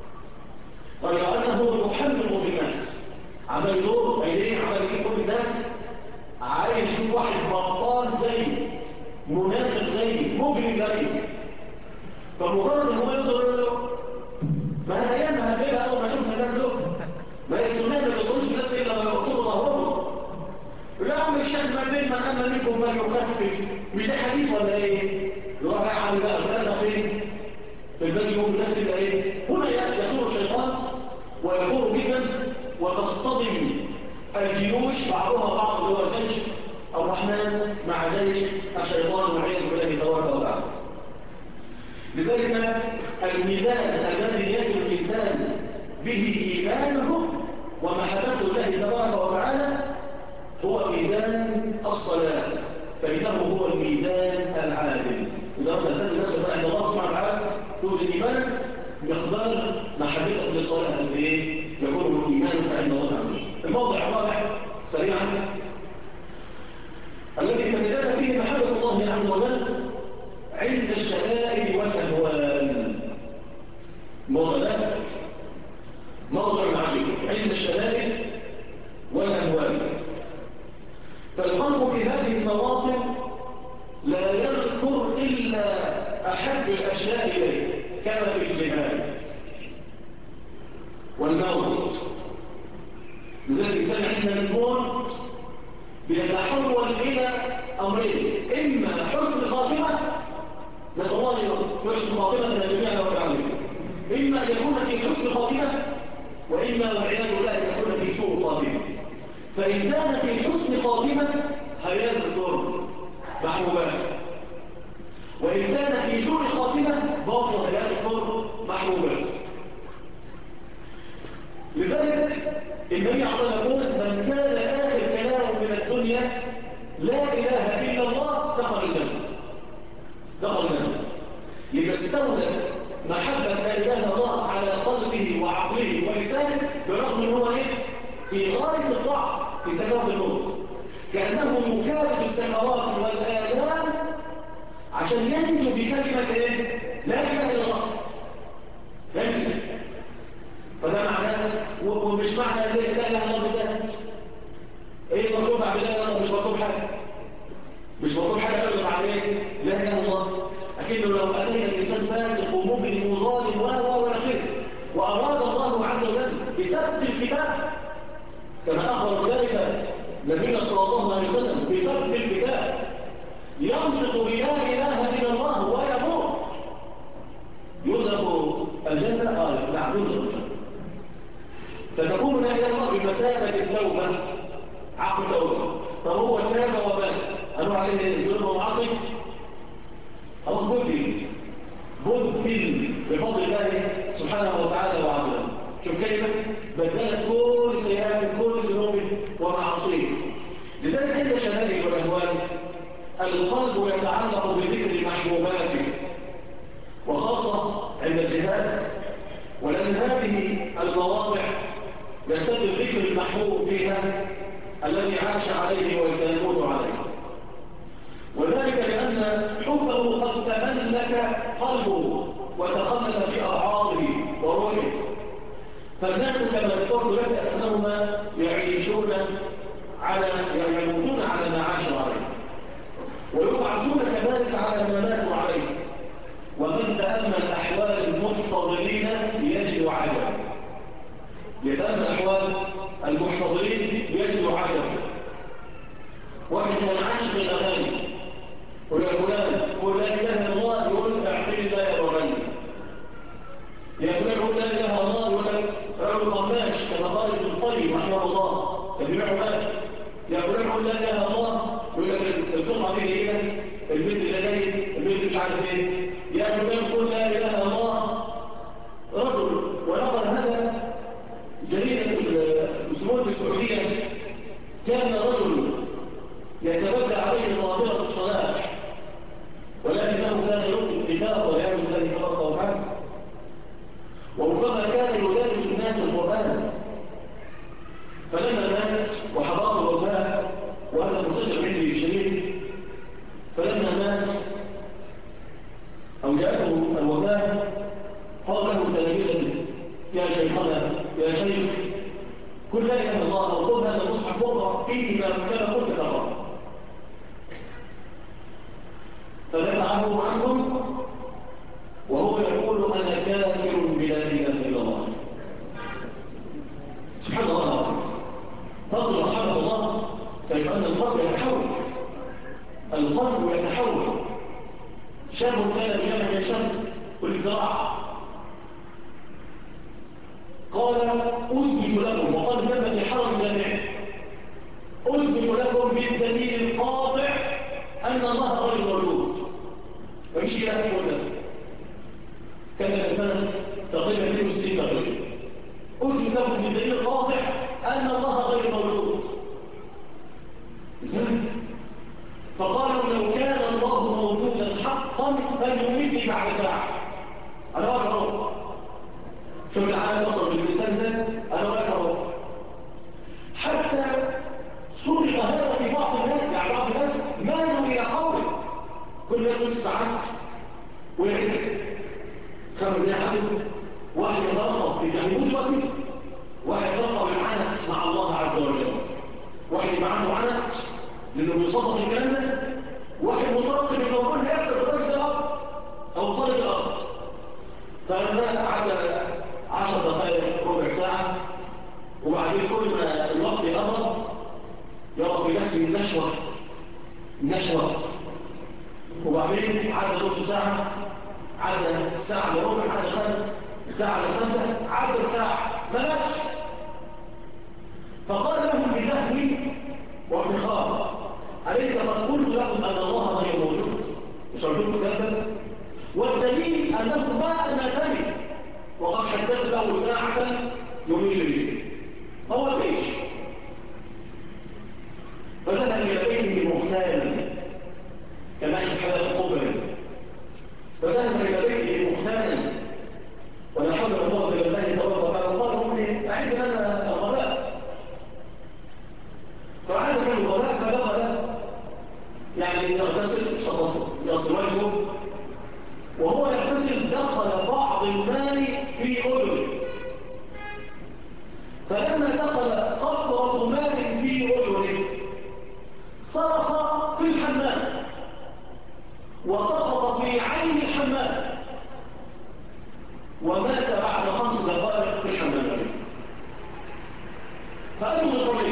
ولانه يحمل في الناس، عمال يدور عينيه، عمال يجيب كل الناس، عايز يشوف واحد بطال زيه، منافق زيه، مجرم مجرم غريب. فمجرد ان هو يقدر له ما ايام هنبقى اول ما شفنا الناس دول ما يسمونها ما يوصلوش الناس الا لما يقولوا ظهرهم. لا يا عم الشيخ ما بين من اما منكم فليخفف، مش ده حديث ولا ايه؟ يروح بقى عامل بقى الكلام فين؟ في البدء يوم الناس تبقى ايه؟ هنا يثور الشيطان ويثور بهم وتصطدم الجيوش بعضها بعض اللي هو الجيش الرحمن مع جيش الشيطان والعياذ بالله تبارك وتعالى. لذلك الميزان الذي يزن الانسان به ايمانه ومحبته الله تبارك وتعالى هو ميزان الصلاه، فانه هو الميزان العادل. اذا اردت ان تنزل نفسك عند الله سبحانه وتعالى توجد ايمانك مقدار محبتك للصلاه قد ايه يكون ايمانك عند الله عز وجل. الموضع الرابع سريعا الذي تتجلى فيه محبه الله عز وجل عند الشدائد والاهوال. الموضع ده موضع عجيب عند الشدائد والاهوال. فالقلب في هذه المواطن لا يذكر إلا أحب الأشياء إليه كما في الجهاد والموت. لذلك الإنسان عند الموت بيتحول إلى أمرين: إما حسن خاتمة، نسأل الله حسن خاتمة من الجميع رب العالمين، إما أن يكون في حسن خاتمة، وإما والعياذ بالله أن يكون في سوء خاتمة. فإن كان في حسن خاتمة هيذكر محبوبات، وإن كان في سوء خاتمة برضه هيذكر محبوبات. لذلك النبي عليه الصلاة والسلام يقول: من كان آخر كلامه من الدنيا لا إله إلا الله دخل الجنة. دخل الجنة. يبقى استولى محبة لا إله إلا الله على قلبه وعقله ولسانه، برغم ان هو في غاية الضعف في سكرات الموت، كأنه يكابد السكرات والآلام عشان ينجو بكلمة لا إله إلا الله. ينجو. فده معناه، ومش معنى لا إله إلا الله بذات. ايه المطلوب عن لا إله إلا الله؟ مش مطلوب حاجة. مش مطلوب حاجة أبدا عليه لا إله إلا الله. أكيد لو أتينا الإنسان فاسق ومجرم وظالم وإلى آخره وأراد الله عز وجل بسبب الكتاب، كما أخبر ذلك نبينا صلى الله عليه وسلم بسبب الكتاب ينطق بلا إله إلا الله ويموت، يرزق الجنة؟ قال نعم يرزق الجنة. فتكون لا إله إلا الله بمثابة التوبة، عقل التوبة. طب هو تاب ومات، قالوا عليه ظلم ومعصي؟ خلاص بدل بفضل الله سبحانه وتعالى وعظمه. شوف كلمة بدلت كل سيئات كل ذنوب ومعاصيه. لذلك عند الشدائد والأهوال القلب يتعلق بذكر محبوباته، وخاصة عند الجهاد، ولأن هذه المواضع يستد ذكر المحبوب فيها الذي عاش عليه وسيموت عليه. وذلك لأن حبه قد تملك قلبه وتخلف في أعراضه وروحه. فالناس كما ذكرت لك أنهم يعيشون يموتون على ما عاشوا عليه، ويبعثون كذلك على ما ماتوا عليه. ومن تأمل أحوال المحتضرين يجد عجبا. يتأمل أحوال المحتضرين يجد عجبا. واحد كان عاشق الأغاني، يقول يا فلان قل لا اله الا الله، يقول اعطيني الله يا وراني. يا فلان قل لا اله الا الله، يقول لك رجل قماش كما قال ابن القيم رحمه الله يبيعه مال. يا فلان قل لا اله الا الله، يقول لك القطعه دي ايه؟ البيت اللي جاي، البيت مش عارف ايه. يا فلان قل لا اله الا الله. رجل ونقل هذا جريده الاسبوع السعوديه، كان رجل يتبدى عليه ظاهره الصلاح، ولكنه كان يلقي الكتاب والعياذ بالله تبارك وتعالى، وربما كان يدرس الناس القرآن. فلما مات وحضر الوفاة، وهذا مسجل عندي الشريف، فلما مات أو جاءته الوفاة قال له تلاميذه: يا شيخنا يا شيخ قل لا إله إلا الله، أو خذ هذا المصحف واقرأ فيه ما كما كنت تقرأ. فلما ودفعه عنهم وهو يقول أنا كافر بلا إله إلا الله. سبحان الله، تطلب رحمة الله كيف أن القلب يتحول. القلب يتحول. شاب كان بجامع الشمس والزراعة قال أثبت لكم، وقال ثبت حرم جامع، أثبت لكم بالدليل القاطع أن الله غير موجود. مفيش إله يقول. كان الإنسان تقريبا 62 تقريبا. أثبت لكم بالدليل القاطع أن الله غير موجود. إزاي؟ فقالوا لو كان الله موجودا حقا فليميتني بعد ساعة. أنا واقف أهو. شوف العالم وصل باللسان ده، أنا واقف أهو. حتى صرف هذا في بعض الناس، يعني بعض الناس مالوا إلى قوله كل الناس نص ساعات ويعيد 5 دقايق حدث واحد يترقب يموت وقتي، واحد يترقب العنت مع الله عز وجل، واحد يبقى عنده عنت لأنه بيصدق الكلام ده، واحد مترقب إنه يقول هيحصل بطريق الأرض أو طريق الأرض. فلما عدى 10 دقائق ربع ساعة وبعدين كل ما الوقت يقرب يرى في نفسه النشوة، وبعدين عدى نص ساعة، عدى ساعة وربع، عدى ساعة ل5، عدى ساعة ما ماتش. فقال لهم بذهبي وافتخار أليس قد قلت لكم أن الله غير موجود؟ مش قلت كذا؟ والدليل أنه ما أماتني وقد حدثت له ساعة يميل به. هو ليش؟ فذهب إلى بيته مختالا كما حدث قبل، فذهب إلى بيته مختالا ولا حول ولا قوة إلا بالله تبارك وتعالى. قال أمي أعد لنا الغداء. فعاد في الغداء فدخل يعني يغتسل شطفه يغسل وجهه، وهو يغتسل دخل بعض الماء في أذنه، فلما دخل قطرة ماء في أذنه صرخ في الحمام وسقط في عين الحمام ومات بعد 5 دقائق في الحمام. فأتوا للطبيب،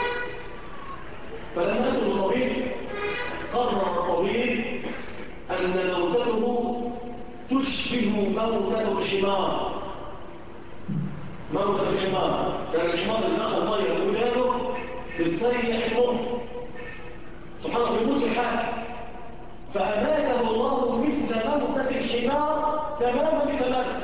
فلما أتوا للطبيب قرر الطبيب أن موتته تشبه موتة الحمار. موتة الحمار لأن الحمار اللي دخل مية ودانه بتسيح المخ، سبحان الله بيموت الحال. فأماته الله مثل موتة الحمار تماما بتماما.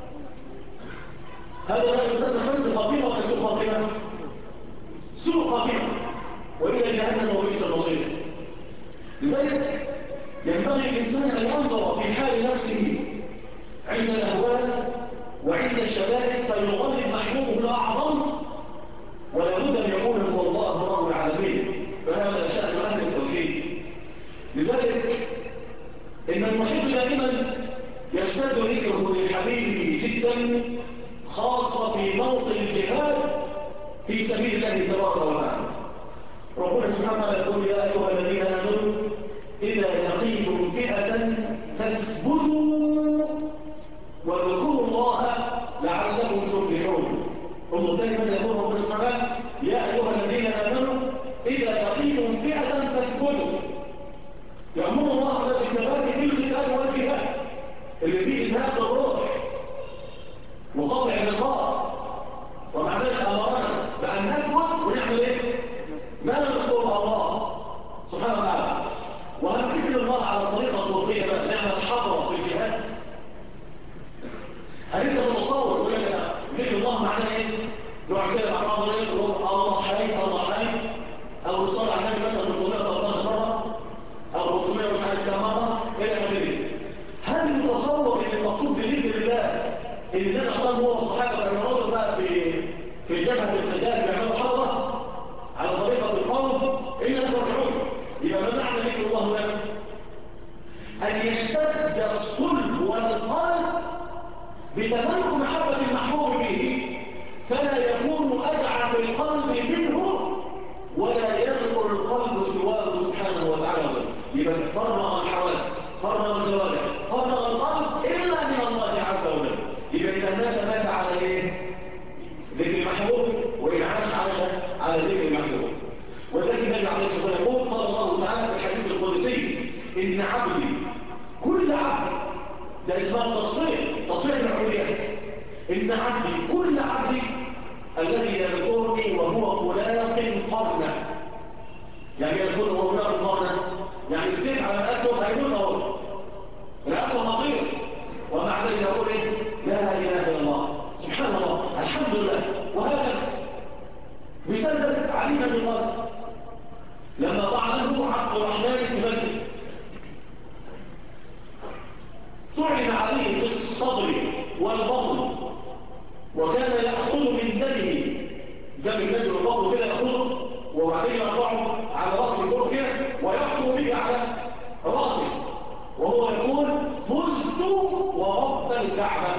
هذا لا يسمى حسن خاتمة ولا سوء خاتمة؟ سوء خاتمة، وإلا جهنم وبئس المصير. لذلك ينبغي الإنسان أن ينظر في حال نفسه عند الأهوال وعند الشباب فيغلب محبوبه الأعظم، ولا بد أن يقول هو الله رب العالمين. فهذا شأن أهل التوحيد. لذلك إن المحب دائما يشتد ذكره لحبيبه جدا، خاصة في موطن الجهاد في سبيل الله تبارك وتعالى. ربنا سبحانه وتعالى يقول يا أيها الذين آمنوا إذا لقيتم فئة فاثبتوا واذكروا الله لعلكم تفلحون. انظروا تاني ماذا يقول ربنا سبحانه وتعالى يا أيها الذين آمنوا إذا لقيتم فئة فاثبتوا. يأمر الله بالثبات في القتال والجهاد اللي فيه إزهاق الروح وقطع الرقاب، ومع ذلك أمرنا بأن نثبت ونعمل إيه؟ ما نذكر الله سبحانه وتعالى. وهنذكر الله على الطريقة الصوفية بقى نعمل حضرة في الجهاد. هل انت متصور يقول لك ذكر الله معناه ايه؟ نوع كده مع بعض يقول الله حي الله حي، او يصلي على النبي مثلا 313 مره او 500 مش عارف كم مره الى اخره. هل متصور ان المقصود بذكر الله ان النبي صلى الله عليه وسلم هو الصحابه كانوا يقعدوا بقى في جبهه القتال بيعملوا حضره على طريقه القوم الا يرجعون؟ يبقى ما معنى ذكر الله ده؟ ان يشتد الصلب والقلب بتملك محبة المحبوب به، فلا يكون أدعى في القلب منه ولا يذكر القلب سواه سبحانه وتعالى. يبقى فرغ الحواس، فرغ النبي عليه الصلاة والسلام يقول قال الله تعالى في الحديث القدسي إن عبدي كل عبد، ده اسمها تصفية العبوديات، إن عبدي كل عبدي الذي يذكرني وهو ملاق قرنه. يعني يذكرني وهو ملاق قرنه، يعني السيف على رقبته هيموت اهو، رقبته هطير، ومع ذلك يقول ايه؟ لا اله الا الله، سبحان الله، الحمد لله. وهكذا بسبب علي بن ابي طالب لما طعنه عبد الرحمن بن مجد، طعن عليه في الصدر والبطن، وكان يأخذ من دمه، دم الناس والبطن كده يأخذه وبعدين يرفعه على رأسه كله كده ويحكم به على رأسه، وهو يقول فزت ورب الكعبة.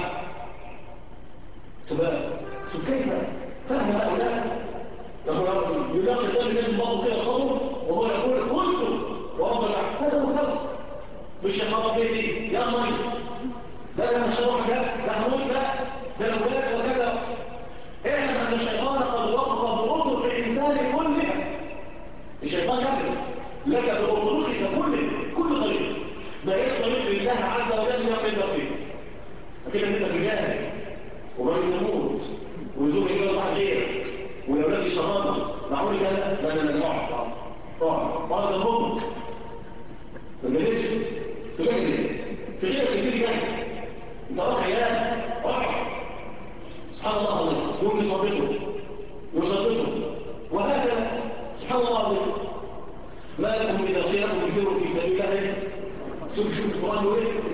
شوف كيف فهم هؤلاء يلاقي دم الناس والبطن كده صدره وهو يقول فزت ورب الكعبة. هذا مخلص، مش يخرب بيتي يا مريض، لا انا مش هروح، لا هموت، ده لو ولاد وكذا. اعلم ان الشيطان قد وقف بأطرق الانسان كلها. الشيطان يقف لك بأطرقك كل طريق، ما هي الطريق لله عز وجل يقف فيه. لكن انت تجاهد وبعدين تموت ويزور الى واحد غيرك والاولاد الشرابه معقول كده؟ لا اقعد البوم ما جريتش تجاهد في غيرك كتير جدا، انت راح عيال اقعد. سبحان الله العظيم، يوم يصدقه وهكذا. سبحان الله العظيم، ما لكم اذا قيل لكم انفروا في سبيل الله، شوف القران يقول ايه؟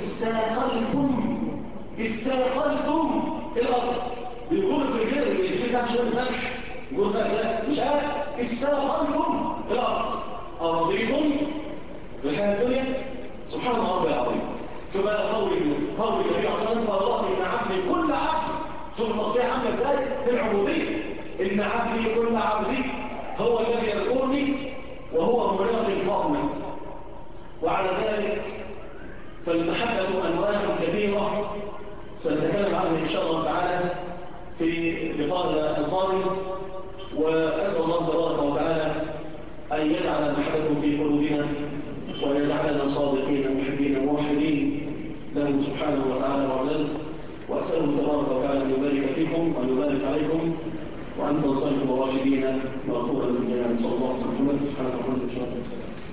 استاقلتم الارض، بيقول في الجيل ده شويه ملح، يقول بقى مش عارف استاقلتم الارض ارضيتم بالحياه الدنيا. سبحان الله رب العظيم. فبقى قول النبي عليه الصلاه والسلام قال الله ان عبدي كل عبد، شوف التصفيه عامله ازاي في العبوديه، ان عبدي كل عبدي هو الذي يذكرني وهو ملاق قرنه. وعلى ذلك فالمحبه انواع كثيره سنتكلم عنها ان شاء الله تعالى في لقائنا القادم، واسال الله تبارك وتعالى ان يجعل محبته في قلوبنا ويجعلنا صادقين محبين موحدين له سبحانه وتعالى وجل. وأسأله تبارك وتعالى أن يبارك فيكم وأن يبارك عليكم وأن تنصرفوا راشدين مغفورا للجميع. صلى الله عليه وسلم. سبحانه وتعالى.